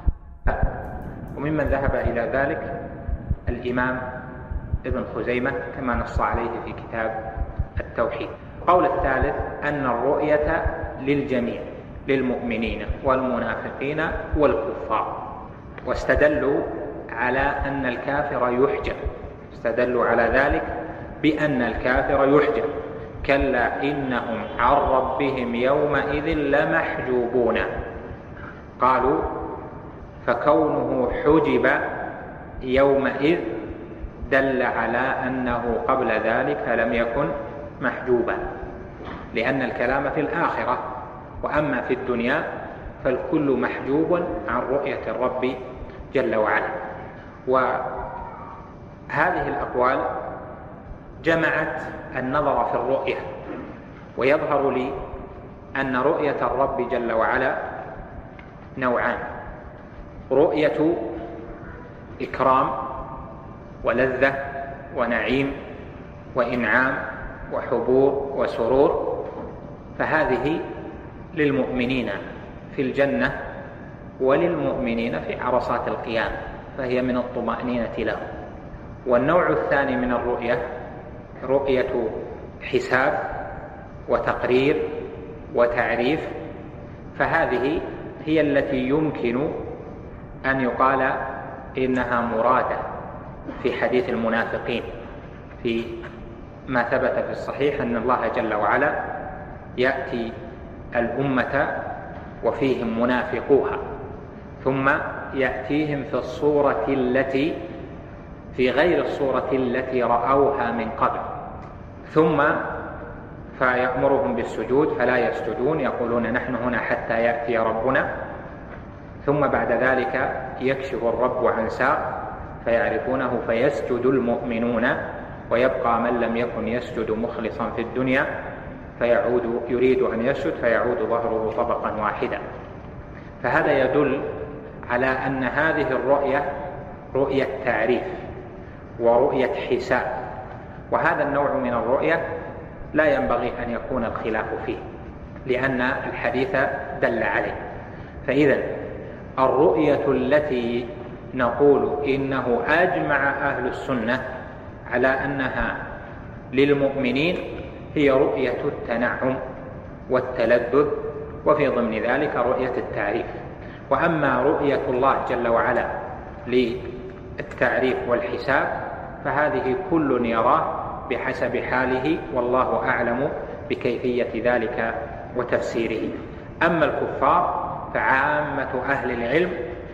وممن ذهب إلى ذلك الإمام ابن خزيمة كما نص عليه في كتاب التوحيد. القول الثالث أن الرؤية للجميع، للمؤمنين والمنافقين والكفار، واستدلوا على أن الكافر يحجب، استدلوا على ذلك بأن الكافر يحجب: كلا إنهم عن ربهم يومئذ لمحجوبون. قالوا فكونه حجب يومئذ دل على أنه قبل ذلك لم يكن محجوبا، لأن الكلام في الآخرة، وأما في الدنيا فالكل محجوب عن رؤية الرب جل وعلا. وهذه الأقوال جمعت النظر في الرؤية، ويظهر لي أن رؤية الرب جل وعلا نوعان: رؤية إكرام ولذة ونعيم وإنعام وحبور وسرور، فهذه للمؤمنين في الجنة وللمؤمنين في عرصات القيامة، فهي من الطمأنينة لهم. والنوع الثاني من الرؤية رؤية حساب وتقرير وتعريف، فهذه هي التي يمكن أن يقال إنها مرادة في حديث المنافقين، في ما ثبت في الصحيح أن الله جل وعلا يأتي الأمة وفيهم منافقوها، ثم يأتيهم في الصورة التي في غير الصورة التي رأوها من قبل، ثم فيأمرهم بالسجود فلا يسجدون، يقولون نحن هنا حتى يأتي ربنا، ثم بعد ذلك يكشف الرب عن ساق فيعرفونه فيسجد المؤمنون، ويبقى من لم يكن يسجد مخلصا في الدنيا فيعود يريد أن يسجد فيعود ظهره طبقا واحدا. فهذا يدل على أن هذه الرؤية رؤية تعريف ورؤية حساب، وهذا النوع من الرؤية لا ينبغي أن يكون الخلاف فيه، لأن الحديث دل عليه. فإذا الرؤية التي نقول إنه أجمع أهل السنة على أنها للمؤمنين هي رؤية التنعم والتلذذ، وفي ضمن ذلك رؤية التعريف. وأما رؤية الله جل وعلا للتعريف والحساب فهذه كل يراه بحسب حاله، والله أعلم بكيفية ذلك وتفسيره. أما الكفار فعامة أهل العلم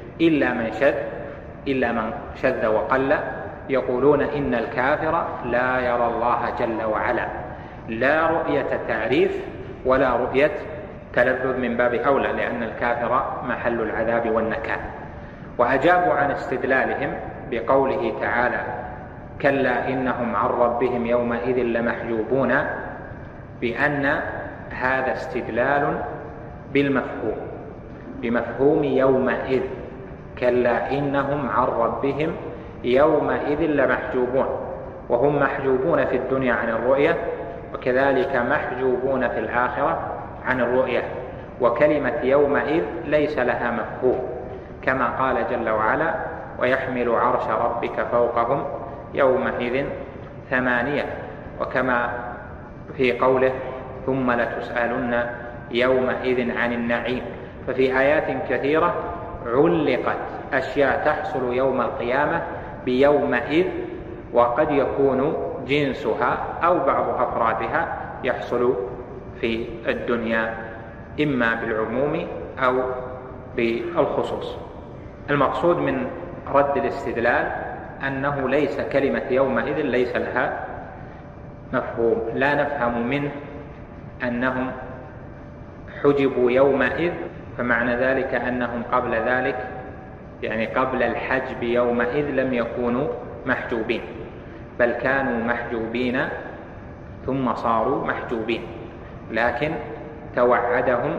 إلا من شذ وقل يقولون إن الكافر لا يرى الله جل وعلا، لا رؤية تعريف ولا رؤية تلذذ من باب أولى، لأن الكافر محل العذاب والنكال. وأجابوا عن استدلالهم بقوله تعالى كلا إنهم عن ربهم يومئذ لمحجوبون، بأن هذا استدلال بالمفهوم، بمفهوم يومئذ، كلا إنهم عن ربهم يومئذ لمحجوبون، وهم محجوبون في الدنيا عن الرؤية، وكذلك محجوبون في الآخرة عن الرؤية. وكلمة يومئذ ليس لها مفهوم، كما قال جل وعلا ويحمل عرش ربك فوقهم يومئذ ثمانية، وكما في قوله ثم لتسألن يومئذ عن النعيم. ففي آيات كثيرة علقت أشياء تحصل يوم القيامة بيومئذ، وقد يكون جنسها أو بعض أفرادها يحصل في الدنيا إما بالعموم أو بالخصوص. المقصود من رد الاستدلال أنه ليس كلمة يومئذ ليس لها مفهوم، لا نفهم منه أنهم حجبوا يومئذ فمعنى ذلك أنهم قبل ذلك يعني قبل الحجب يومئذ لم يكونوا محجوبين، بل كانوا محجوبين ثم صاروا محجوبين، لكن توعدهم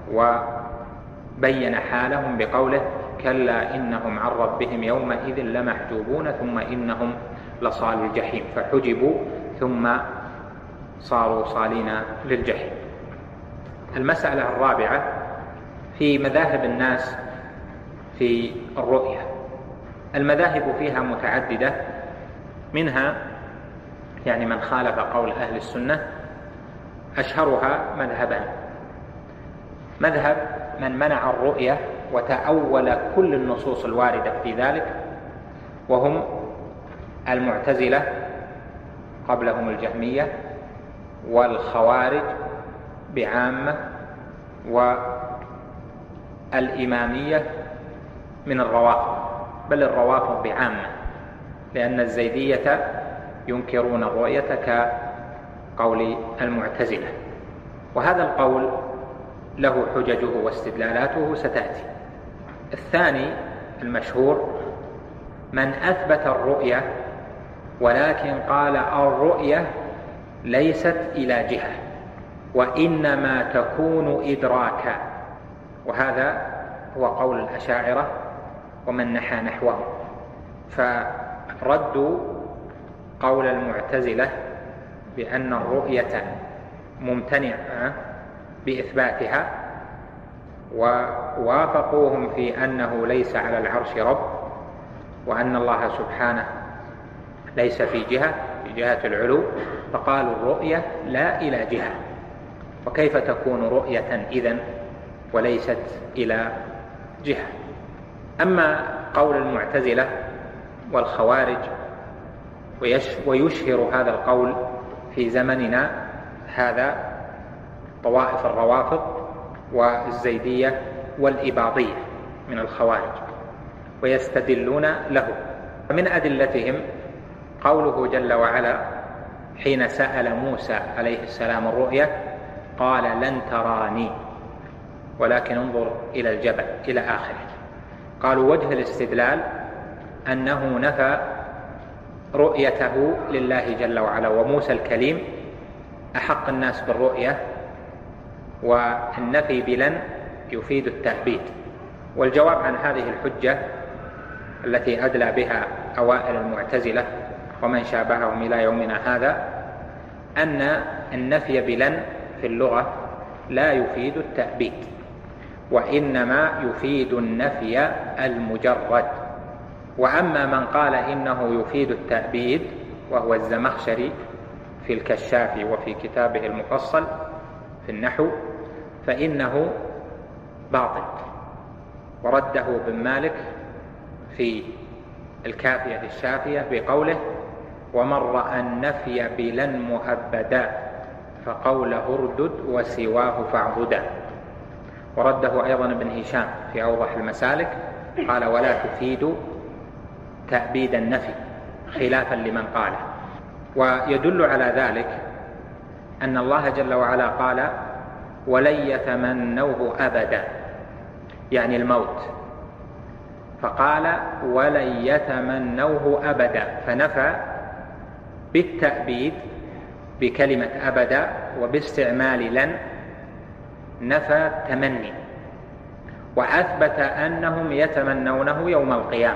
وبين حالهم بقوله كلا إنهم عن ربهم يومئذ لمحجوبون ثم إنهم لصال الجحيم، فحجبوا ثم صاروا صالين للجحيم. المسألة الرابعة في مذاهب الناس في الرؤية. المذاهب فيها متعددة، منها يعني من خالف قول أهل السنة، أشهرها مذهبان: مذهب من منع الرؤية وتأول كل النصوص الواردة في ذلك، وهم المعتزلة قبلهم الجهمية والخوارج بعامة والإمامية من الروافض، بل الروافض بعامة، لأن الزيدية ينكرون الرؤية كقول المعتزلة. وهذا القول له حججه واستدلالاته ستأتي. الثاني المشهور من أثبت الرؤية ولكن قال الرؤية ليست إلى جهة وإنما تكون إدراكا، وهذا هو قول الأشاعرة ومن نحى نحوه. فردوا قول المعتزلة بأن الرؤية ممتنع بإثباتها، ووافقوهم في أنه ليس على العرش رب، وأن الله سبحانه ليس في جهة العلو، فقالوا الرؤية لا إلى جهة، وكيف تكون رؤية إذن وليست إلى جهة؟ أما قول المعتزلة والخوارج، ويشهر هذا القول في زمننا هذا طوائف الروافض والزيدية والإباضية من الخوارج، ويستدلون له. من أدلتهم قوله جل وعلا حين سأل موسى عليه السلام الرؤية قال لن تراني ولكن انظر إلى الجبل إلى آخره. قالوا وجه الاستدلال أنه نفى رؤيته لله جل وعلا، وموسى الكليم أحق الناس بالرؤية، والنفي بلن يفيد التأبيد. والجواب عن هذه الحجة التي أدلى بها أوائل المعتزلة ومن شابههم إلى يومنا هذا أن النفي بلن في اللغة لا يفيد التأبيد، وإنما يفيد النفي المجرد. وأما من قال إنه يفيد التأبيد وهو الزمخشري في الكشاف وفي كتابه المفصل في النحو فإنه باطل، ورده ابن مالك في الكافية الشافية بقوله ومن رأى النفي بلن مؤبدا فقوله اردد وسواه فاعبدا. ورده أيضا ابن هشام في أوضح المسالك قال ولا تفيد تأبيد النفي خلافا لمن قاله. ويدل على ذلك أن الله جل وعلا قال ولن يتمنوه أبدا، يعني الموت، فقال ولن يتمنوه أبدا، فنفى بالتأبيد بكلمة أبدا وباستعمال لن نفى التمني، وأثبت أنهم يتمنونه يوم القيامة.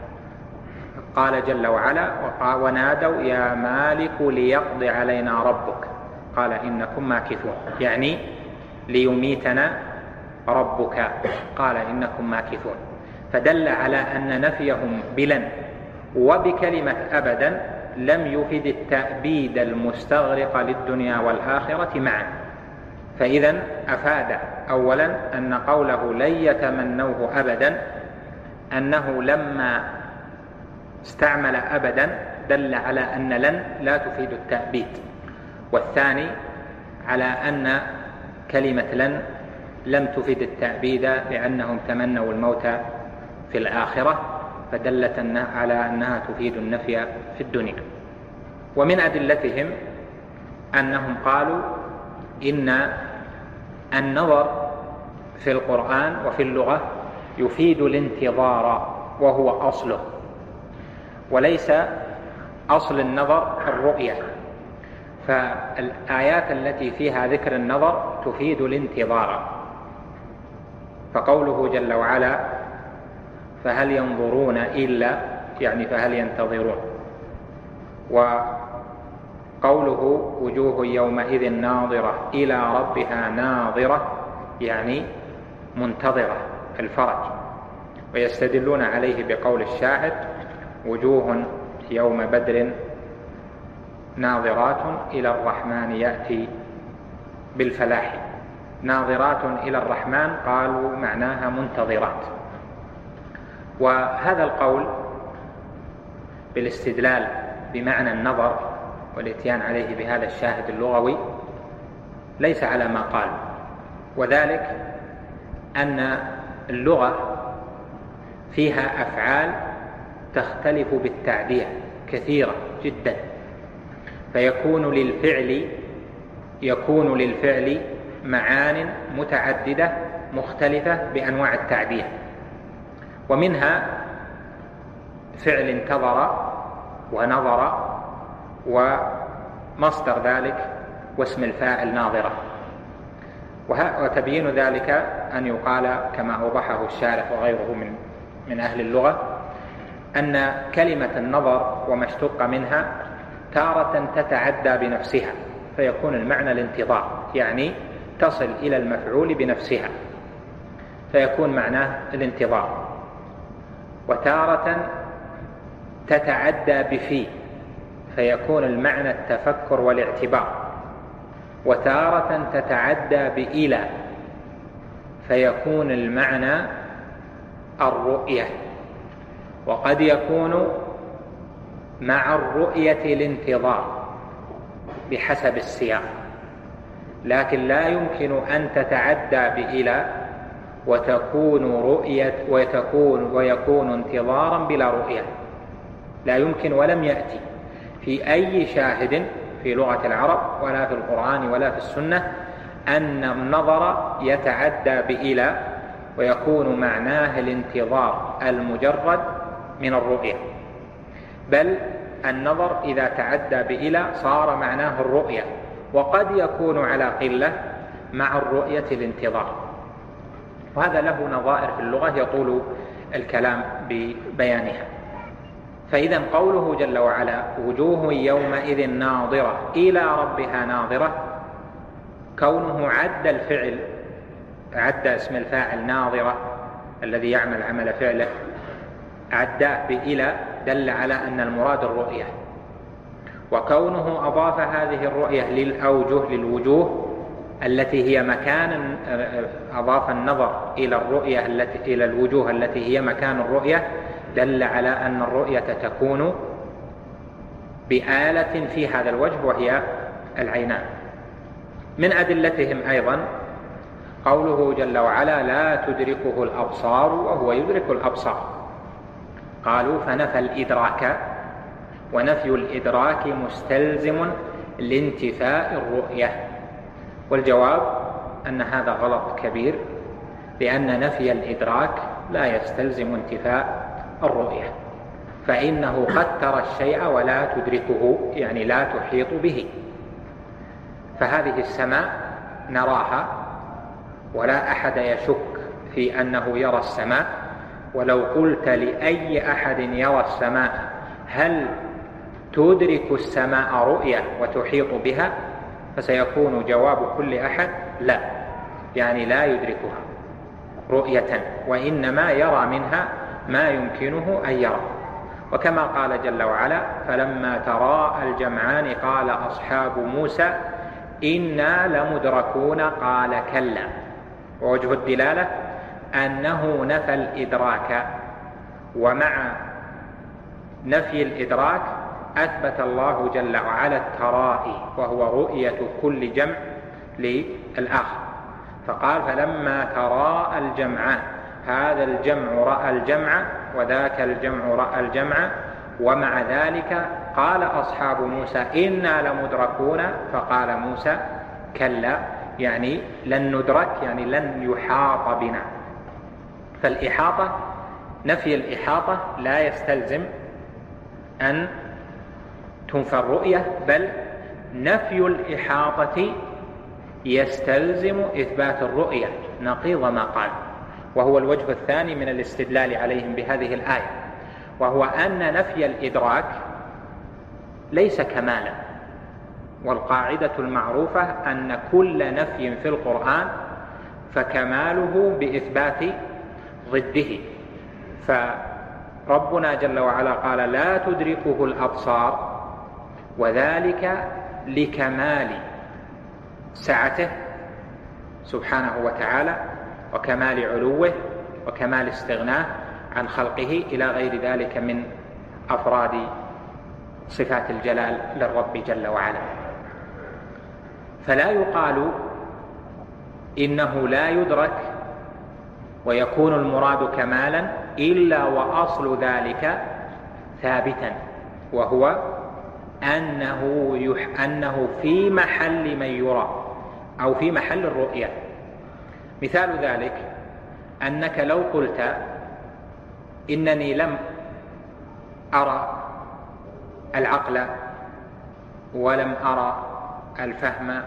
قال جل وعلا ونادوا يا مالك ليقض علينا ربك قال إنكم ماكثون، يعني ليميتنا ربك قال إنكم ماكثون. فدل على أن نفيهم بلن وبكلمة أبدا لم يفد التأبيد المستغرق للدنيا والآخرة معا. فإذن أفاد أولا أن قوله لن يتمنوه أبدا أنه لما استعمل أبدا دل على أن لن لا تفيد التأبيد، والثاني على أن كلمة لن لم تفد التأبيد لأنهم تمنوا الموت في الآخرة، فدلت على أنها تفيد النفي في الدنيا. ومن أدلتهم أنهم قالوا إن النظر في القرآن وفي اللغة يفيد الانتظار وهو أصله، وليس أصل النظر الرؤية، فالآيات التي فيها ذكر النظر تفيد الانتظار. فقوله جل وعلا فهل ينظرون إلا، يعني فهل ينتظرون، وقوله وجوه يومئذ ناظرة إلى ربها ناظرة يعني منتظرة الفرج. ويستدلون عليه بقول الشاعر وجوه يوم بدر ناظرات إلى الرحمن يأتي بالفلاح. ناظرات إلى الرحمن قالوا معناها منتظرات. وهذا القول بالاستدلال بمعنى النظر والاتيان عليه بهذا الشاهد اللغوي ليس على ما قال، وذلك أن اللغة فيها أفعال تختلف بالتعدية كثيرة جدا، فيكون للفعل معان متعددة مختلفة بأنواع التعدية، ومنها فعل انتظر ونظر ومصدر ذلك واسم الفاعل ناظرة. وتبيين ذلك أن يقال كما أوضحه الشارح وغيره من أهل اللغة أن كلمة النظر وما اشتق منها تارة تتعدى بنفسها فيكون المعنى الانتظار، يعني تصل إلى المفعول بنفسها فيكون معناه الانتظار، وتارة تتعدى بفي فيكون المعنى التفكر والاعتبار، وتارة تتعدى بإلى فيكون المعنى الرؤية، وقد يكون مع الرؤية الانتظار بحسب السياق، لكن لا يمكن أن تتعدى بإلى وتكون رؤية ويكون انتظارا بلا رؤية، لا يمكن ولم يأتي في أي شاهد في لغة العرب ولا في القرآن ولا في السنة أن النظر يتعدى بإلى ويكون معناه الانتظار المجرد من الرؤية، بل النظر إذا تعدى بإلى صار معناه الرؤية، وقد يكون على قلة مع الرؤية الانتظار، وهذا له نظائر في اللغة يطول الكلام ببيانها. فإذا قوله جل وعلا وجوه يومئذ ناظرة إلى ربها ناظرة، كونه عد اسم الفاعل ناظرة الذي يعمل عمل فعله، عداء بإلى دل على أن المراد الرؤية، وكونه أضاف هذه الرؤية للوجوه التي هي مكان، أضاف النظر إلى الرؤية إلى الوجوه التي هي مكان الرؤية، دل على أن الرؤية تكون بآلة في هذا الوجه وهي العينان. من أدلتهم أيضا قوله جل وعلا لا تدركه الأبصار وهو يدرك الأبصار، قالوا فنفى الإدراك، ونفي الإدراك مستلزم لانتفاء الرؤية، والجواب أن هذا غلط كبير، لأن نفي الإدراك لا يستلزم انتفاء الرؤية، فإنه قد ترى الشيء ولا تدركه، يعني لا تحيط به. فهذه السماء نراها ولا أحد يشك في أنه يرى السماء، ولو قلت لأي أحد يرى السماء هل تدرك السماء رؤية وتحيط بها، فسيكون جواب كل أحد لا، يعني لا يدركها رؤية، وإنما يرى منها ما يمكنه أن يرى. وكما قال جل وعلا فلما تراءى الجمعان قال أصحاب موسى إنا لمدركون قال كلا. ووجه الدلالة أنه نفى الإدراك، ومع نفي الإدراك أثبت الله جل وعلا الترائي وهو رؤية كل جمع للآخر، فقال فلما تراءى الجمعان، هذا الجمع رأى الجمع وذاك الجمع رأى الجمع، ومع ذلك قال أصحاب موسى إنا لمدركون، فقال موسى كلا، يعني لن ندرك، يعني لن يحاط بنا. فالإحاطة، نفي الإحاطة لا يستلزم أن تنفى الرؤية، بل نفي الإحاطة يستلزم إثبات الرؤية نقيض ما قال، وهو الوجه الثاني من الاستدلال عليهم بهذه الآية، وهو أن نفي الإدراك ليس كمالا، والقاعدة المعروفة أن كل نفي في القرآن فكماله بإثبات ضده. فربنا جل وعلا قال لا تدركه الأبصار، وذلك لكمال سعته سبحانه وتعالى وكمال علوه وكمال استغناه عن خلقه إلى غير ذلك من أفراد صفات الجلال للرب جل وعلا. فلا يقال إنه لا يدرك ويكون المراد كمالا إلا وأصل ذلك ثابتا، وهو أنه في محل من يرى أو في محل الرؤية. مثال ذلك أنك لو قلت إنني لم أرى العقل ولم أرى الفهم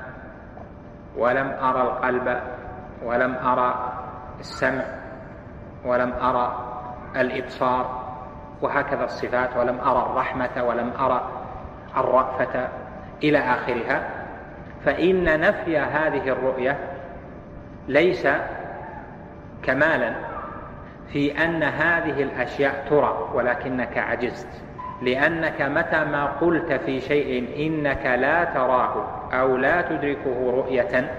ولم أرى القلب ولم أرى السمع ولم أرى الإبصار وهكذا الصفات، ولم أرى الرحمة ولم أرى الرأفة إلى آخرها، فإن نفي هذه الرؤية ليس كمالا في أن هذه الأشياء ترى ولكنك عجزت، لأنك متى ما قلت في شيء إنك لا تراه أو لا تدركه رؤية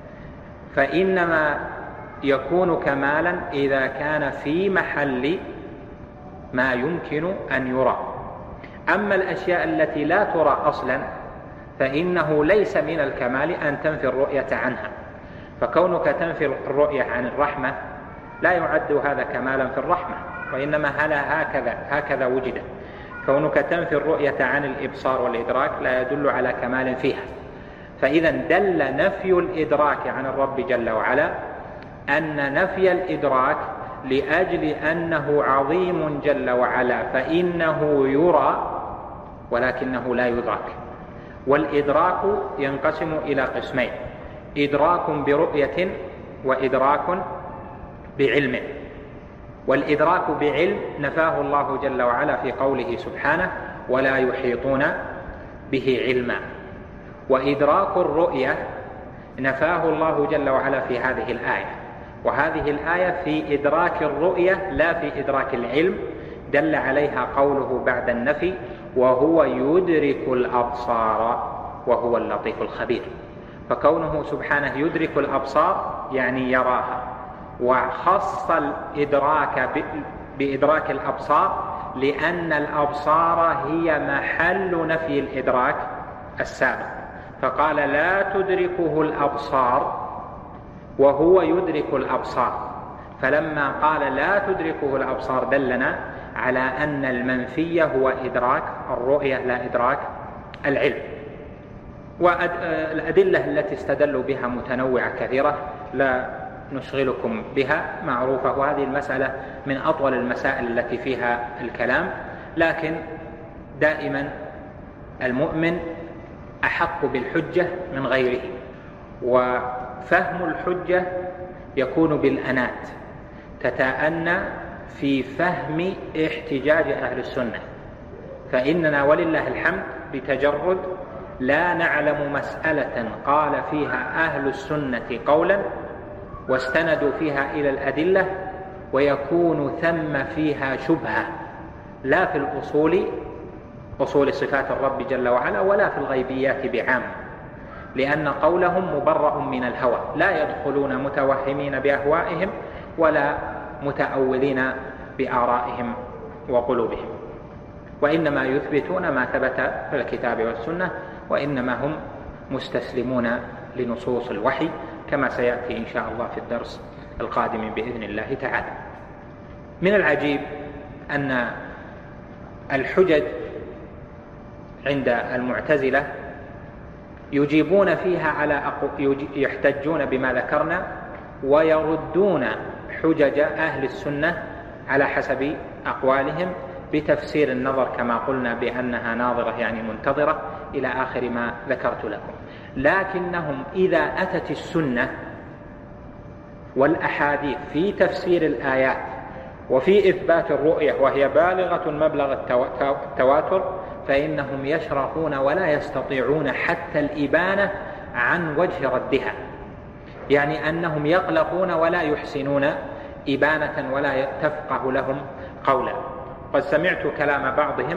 فإنما يكون كمالا إذا كان في محل ما يمكن أن يرى. أما الأشياء التي لا ترى أصلا فإنه ليس من الكمال أن تنفي الرؤية عنها، فكونك تنفي الرؤية عن الرحمة لا يعد هذا كمالا في الرحمة، وإنما هكذا وجد. كونك تنفي الرؤية عن الإبصار والإدراك لا يدل على كمال فيها. فإذا دل نفي الإدراك عن الرب جل وعلا أن نفي الإدراك لأجل أنه عظيم جل وعلا فإنه يرى ولكنه لا يدرك. والإدراك ينقسم إلى قسمين: إدراك برؤية وإدراك بعلم. والإدراك بعلم نفاه الله جل وعلا في قوله سبحانه: ولا يحيطون به علما. وإدراك الرؤية نفاه الله جل وعلا في هذه الآية، وهذه الآية في إدراك الرؤية لا في إدراك العلم، دل عليها قوله بعد النفي: وهو يدرك الأبصار وهو اللطيف الخبير. فكونه سبحانه يدرك الأبصار يعني يراها، وخص الإدراك بإدراك الأبصار لأن الأبصار هي محل نفي الإدراك السابق، فقال: لا تدركه الأبصار وهو يدرك الأبصار. فلما قال لا تدركه الأبصار دلنا على أن المنفي هو إدراك الرؤية لا إدراك العلم. والأدلة التي استدلوا بها متنوعة كثيرة لا نشغلكم بها، معروفة، وهذه المسألة من أطول المسائل التي فيها الكلام، لكن دائما المؤمن أحق بالحجة من غيره، وفهم الحجة يكون بالأنات، تتأنى في فهم احتجاج أهل السنة. فإننا ولله الحمد بتجرد لا نعلم مسألة قال فيها أهل السنة قولا واستندوا فيها إلى الأدلة ويكون ثم فيها شبهة، لا في أصول صفات الرب جل وعلا ولا في الغيبيات بعام، لأن قولهم مبرأ من الهوى، لا يدخلون متوهمين بأهوائهم ولا متأولين بآرائهم وقلوبهم، وإنما يثبتون ما ثبت في الكتاب والسنة، وإنما هم مستسلمون لنصوص الوحي، كما سيأتي إن شاء الله في الدرس القادم بإذن الله تعالى. من العجيب أن الحجج عند المعتزلة يجيبون فيها يحتجون بما ذكرنا ويردون حجج أهل السنة على حسب أقوالهم بتفسير النظر، كما قلنا بأنها ناظرة يعني منتظرة إلى آخر ما ذكرت لكم. لكنهم إذا أتت السنة والأحاديث في تفسير الآيات وفي إثبات الرؤية وهي بالغة مبلغ التواتر فإنهم يشرحون ولا يستطيعون حتى الإبانة عن وجه ردها، يعني أنهم يقلقون ولا يحسنون إبانة ولا تفقه لهم قولا. قد سمعت كلام بعضهم،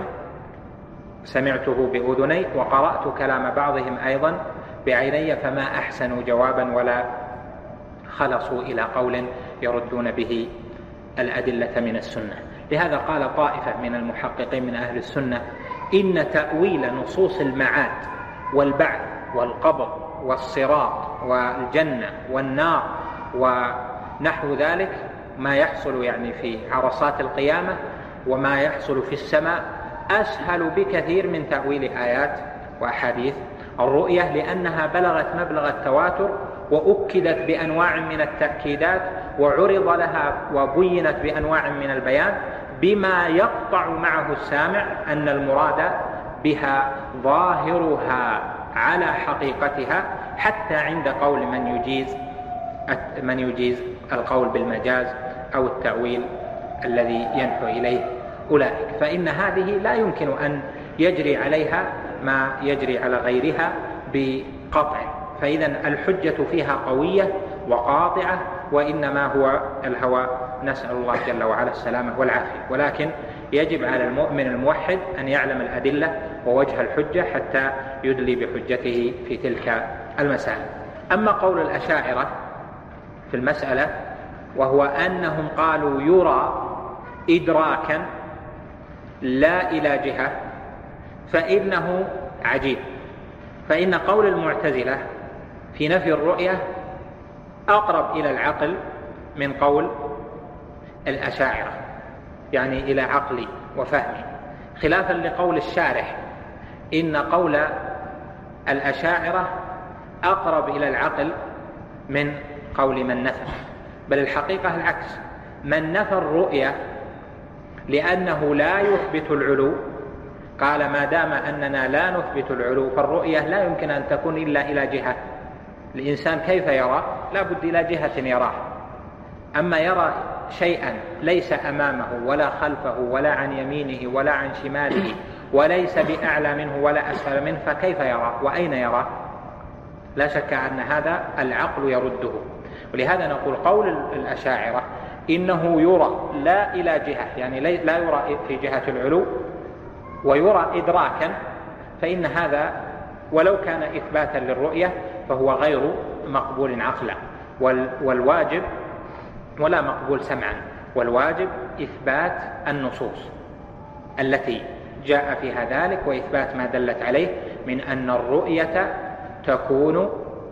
سمعته بأذني، وقرأت كلام بعضهم أيضا بعيني، فما أحسنوا جوابا ولا خلصوا إلى قول يردون به الأدلة من السنة. لهذا قال طائفة من المحققين من أهل السنة: إن تأويل نصوص المعاد والبعث والقبر والصراط والجنة والنار ونحو ذلك ما يحصل يعني في عرصات القيامة وما يحصل في السماء أسهل بكثير من تأويل آيات وأحاديث الرؤية، لأنها بلغت مبلغ التواتر وأكدت بأنواع من التأكيدات وعرض لها وبينت بأنواع من البيان بما يقطع معه السامع أن المراد بها ظاهرها على حقيقتها، حتى عند قول من يجيز القول بالمجاز أو التأويل الذي ينحو إليه أولئك، فإن هذه لا يمكن أن يجري عليها ما يجري على غيرها بقطع، فإذا الحجة فيها قوية وقاطعة، وإنما هو الهوى، نسأل الله جل وعلا السلامة والعافية. ولكن يجب على المؤمن الموحد أن يعلم الأدلة ووجه الحجة حتى يدلي بحجته في تلك المسائل. أما قول الأشاعرة في المسألة وهو أنهم قالوا يرى إدراكا لا إلى جهة، فإنه عجيب، فإن قول المعتزلة في نفي الرؤية أقرب إلى العقل من قول الأشاعرة، يعني إلى عقلي وفهمي، خلافا لقول الشارح إن قول الأشاعرة أقرب إلى العقل من قول من نفى، بل الحقيقة العكس، من نفى الرؤية لأنه لا يثبت العلو قال ما دام أننا لا نثبت العلو فالرؤية لا يمكن أن تكون إلا إلى جهة، الإنسان كيف يرى؟ لا بد إلى جهة يراه، أما يرى شيئا ليس أمامه ولا خلفه ولا عن يمينه ولا عن شماله وليس بأعلى منه ولا أسفل منه فكيف يرى وأين يرى؟ لا شك أن هذا العقل يرده. ولهذا نقول قول الأشاعرة إنه يرى لا إلى جهة، يعني لا يرى في جهة العلو ويرى إدراكا، فإن هذا ولو كان إثباتا للرؤية فهو غير مقبول عقلا، والواجب ولا مقبول سمعا، والواجب إثبات النصوص التي جاء فيها ذلك وإثبات ما دلت عليه من أن الرؤية تكون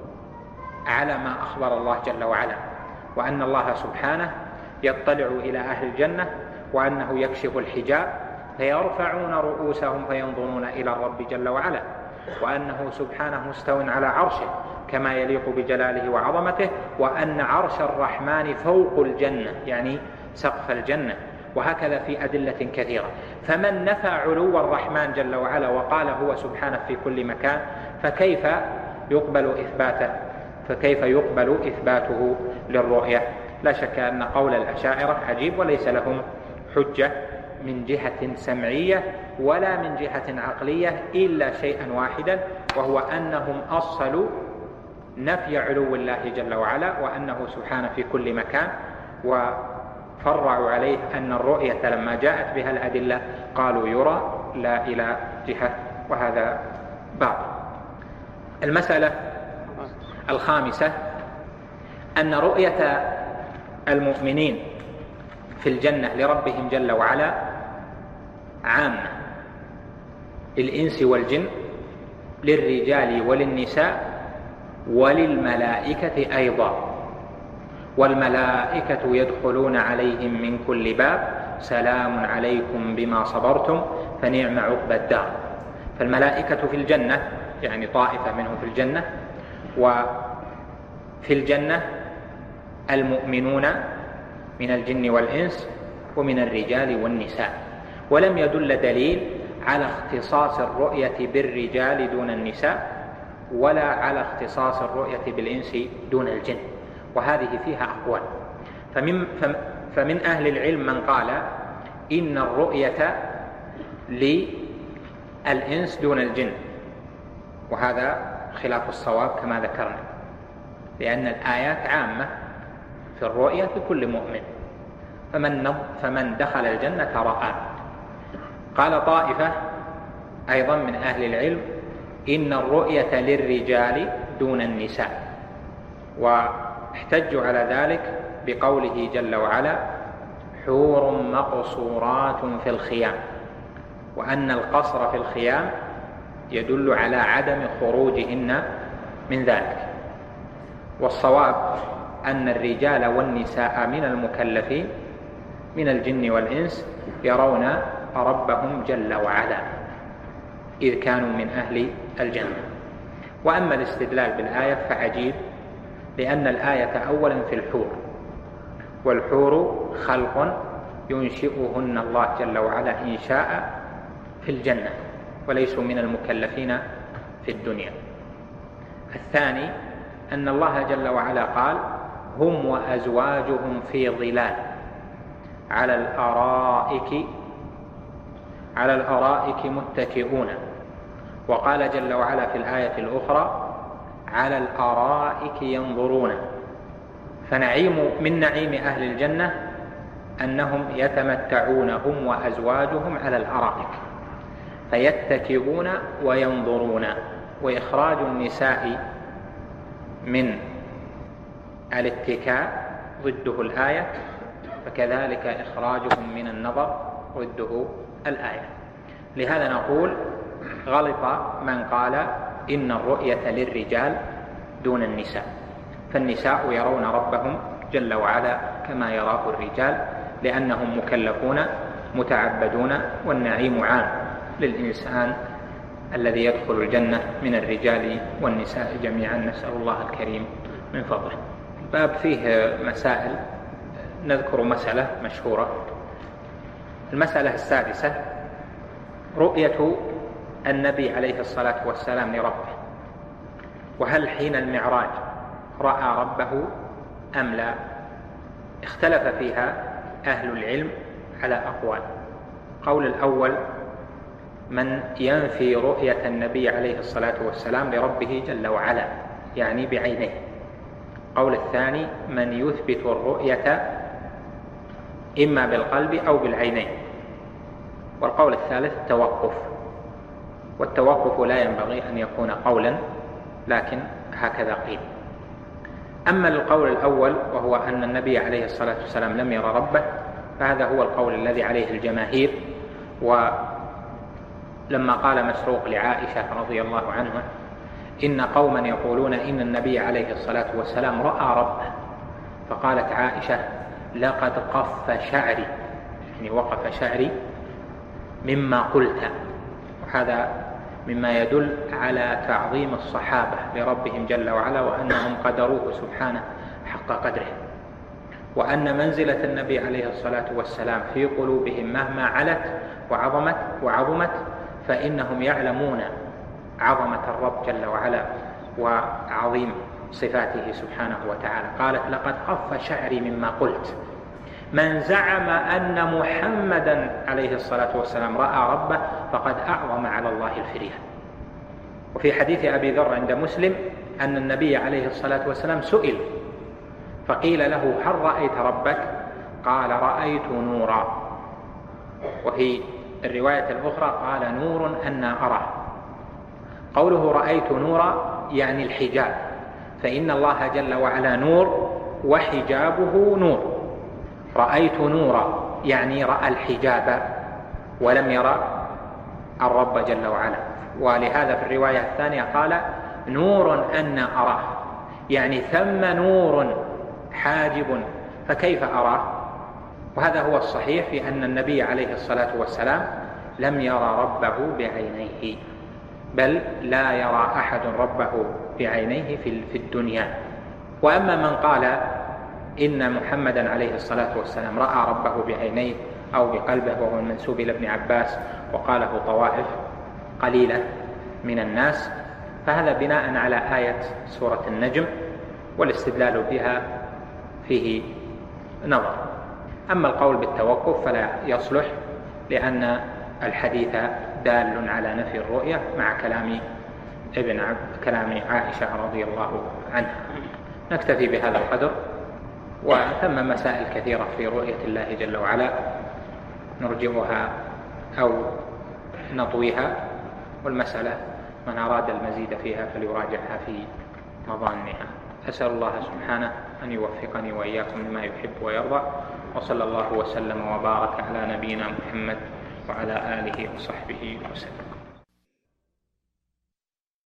على ما أخبر الله جل وعلا، وأن الله سبحانه يطلع إلى أهل الجنة وأنه يكشف الحجاب فيرفعون رؤوسهم فينظرون إلى الرب جل وعلا، وأنه سبحانه مستو على عرشه كما يليق بجلاله وعظمته، وأن عرش الرحمن فوق الجنة يعني سقف الجنة، وهكذا في أدلة كثيرة. فمن نفى علو الرحمن جل وعلا وقال هو سبحانه في كل مكان فكيف يقبل إثباته للرؤية؟ لا شك أن قول الأشاعرة عجيب وليس لهم حجة من جهة سمعية ولا من جهة عقلية إلا شيئا واحدا، وهو أنهم أصلوا نفي علو الله جل وعلا وأنه سبحانه في كل مكان، وفرعوا عليه أن الرؤية لما جاءت بها الأدلة قالوا يرى لا إلى جهة، وهذا بعض. المسألة الخامسة أن رؤية المؤمنين في الجنة لربهم جل وعلا عامة للإنس والجن، للرجال وللنساء وللملائكة أيضا، والملائكة يدخلون عليهم من كل باب سلام عليكم بما صبرتم فنعم عقبى الدار. فالملائكة في الجنة يعني طائفة منهم في الجنة، وفي الجنة المؤمنون من الجن والإنس ومن الرجال والنساء، ولم يدل دليل على اختصاص الرؤية بالرجال دون النساء ولا على اختصاص الرؤية بالإنس دون الجن، وهذه فيها أقوال. فمن أهل العلم من قال إن الرؤية للإنس دون الجن، وهذا خلاف الصواب كما ذكرنا، لأن الآيات عامة في الرؤية لكل مؤمن، فمن دخل الجنة رأى. قال طائفة أيضا من أهل العلم إن الرؤية للرجال دون النساء، واحتجوا على ذلك بقوله جل وعلا حور مقصورات في الخيام، وأن القصر في الخيام يدل على عدم خروجهن من ذلك. والصواب أن الرجال والنساء من المكلفين من الجن والإنس يرون ربهم جل وعلا إذ كانوا من أهل الجنة. وأما الاستدلال بالآية فعجيب، لأن الآية أولا في الحور، والحور خلق ينشئهن الله جل وعلا إن شاء في الجنة، وليسوا من المكلفين في الدنيا. الثاني أن الله جل وعلا قال هم وأزواجهم في ظلال على الأرائك متكئون، وقال جل وعلا في الآية الأخرى على الأرائك ينظرون. فنعيم من نعيم أهل الجنة أنهم يتمتعون هم وأزواجهم على الأرائك فيتكئون وينظرون. وإخراج النساء من الاتكاء ضده الآية، فكذلك إخراجهم من النظر ضده الآية. لهذا نقول غلط من قال إن الرؤية للرجال دون النساء، فالنساء يرون ربهم جل وعلا كما يراه الرجال، لأنهم مكلفون متعبدون، والنعيم عام للإنسان الذي يدخل الجنة من الرجال والنساء جميعا، نسأل الله الكريم من فضله. الباب فيه مسائل، نذكر مسألة مشهورة. المسألة السادسة رؤية النبي عليه الصلاة والسلام لربه، وهل حين المعراج رأى ربه أم لا؟ اختلف فيها أهل العلم على أقوال. قول الأول من ينفي رؤية النبي عليه الصلاة والسلام لربه جل وعلا، يعني بعينيه. قول الثاني من يثبت الرؤية إما بالقلب أو بالعينين. والقول الثالث التوقف، والتوقف لا ينبغي أن يكون قولا، لكن هكذا قيل. أما القول الأول وهو أن النبي عليه الصلاة والسلام لم يرى ربه، فهذا هو القول الذي عليه الجماهير. ولما قال مسروق لعائشة رضي الله عنها إن قوما يقولون إن النبي عليه الصلاة والسلام رأى ربه، فقالت عائشة لقد قف شعري، يعني وقف شعري مما قلت. وهذا مما يدل على تعظيم الصحابة لربهم جل وعلا، وأنهم قدروه سبحانه حق قدره، وأن منزلة النبي عليه الصلاة والسلام في قلوبهم مهما علت وعظمت فإنهم يعلمون عظمة الرب جل وعلا وعظيم صفاته سبحانه وتعالى. قالت لقد خف شعري مما قلت. من زعم أن محمدا عليه الصلاة والسلام رأى ربه فقد أعظم على الله الفرية. وفي حديث أبي ذر عند مسلم أن النبي عليه الصلاة والسلام سئل فقيل له هل رأيت ربك؟ قال رأيت نورا. وفي الرواية الأخرى قال نور أنا أراه. قوله رأيت نورا يعني الحجاب، فإن الله جل وعلا نور وحجابه نور. رأيت نورا يعني رأى الحجاب ولم يرى الرب جل وعلا. ولهذا في الرواية الثانية قال نور أنا أراه، يعني ثم نور حاجب فكيف أراه؟ وهذا هو الصحيح في أن النبي عليه الصلاة والسلام لم يرى ربه بعينيه، بل لا يرى أحد ربه بعينيه في الدنيا. وأما من قال إن محمدا عليه الصلاة والسلام رأى ربه بعينيه أو بقلبه، وهو المنسوب إلى ابن عباس وقاله طوائف قليلة من الناس، فهذا بناء على آية سورة النجم، والاستدلال بها فيه نظر. أما القول بالتوقف فلا يصلح، لأن الحديث دال على نفي الرؤية مع كلام عائشة رضي الله عنها. نكتفي بهذا القدر، وثم مسائل كثيرة في رؤية الله جل وعلا نرجئها أو نطويها، والمسألة من أراد المزيد فيها فليراجعها في مظانها. أسأل الله سبحانه أن يوفقني وإياكم لما يحب ويرضى، وصلى الله وسلم وبارك على نبينا محمد وعلى آله وصحبه وسلم.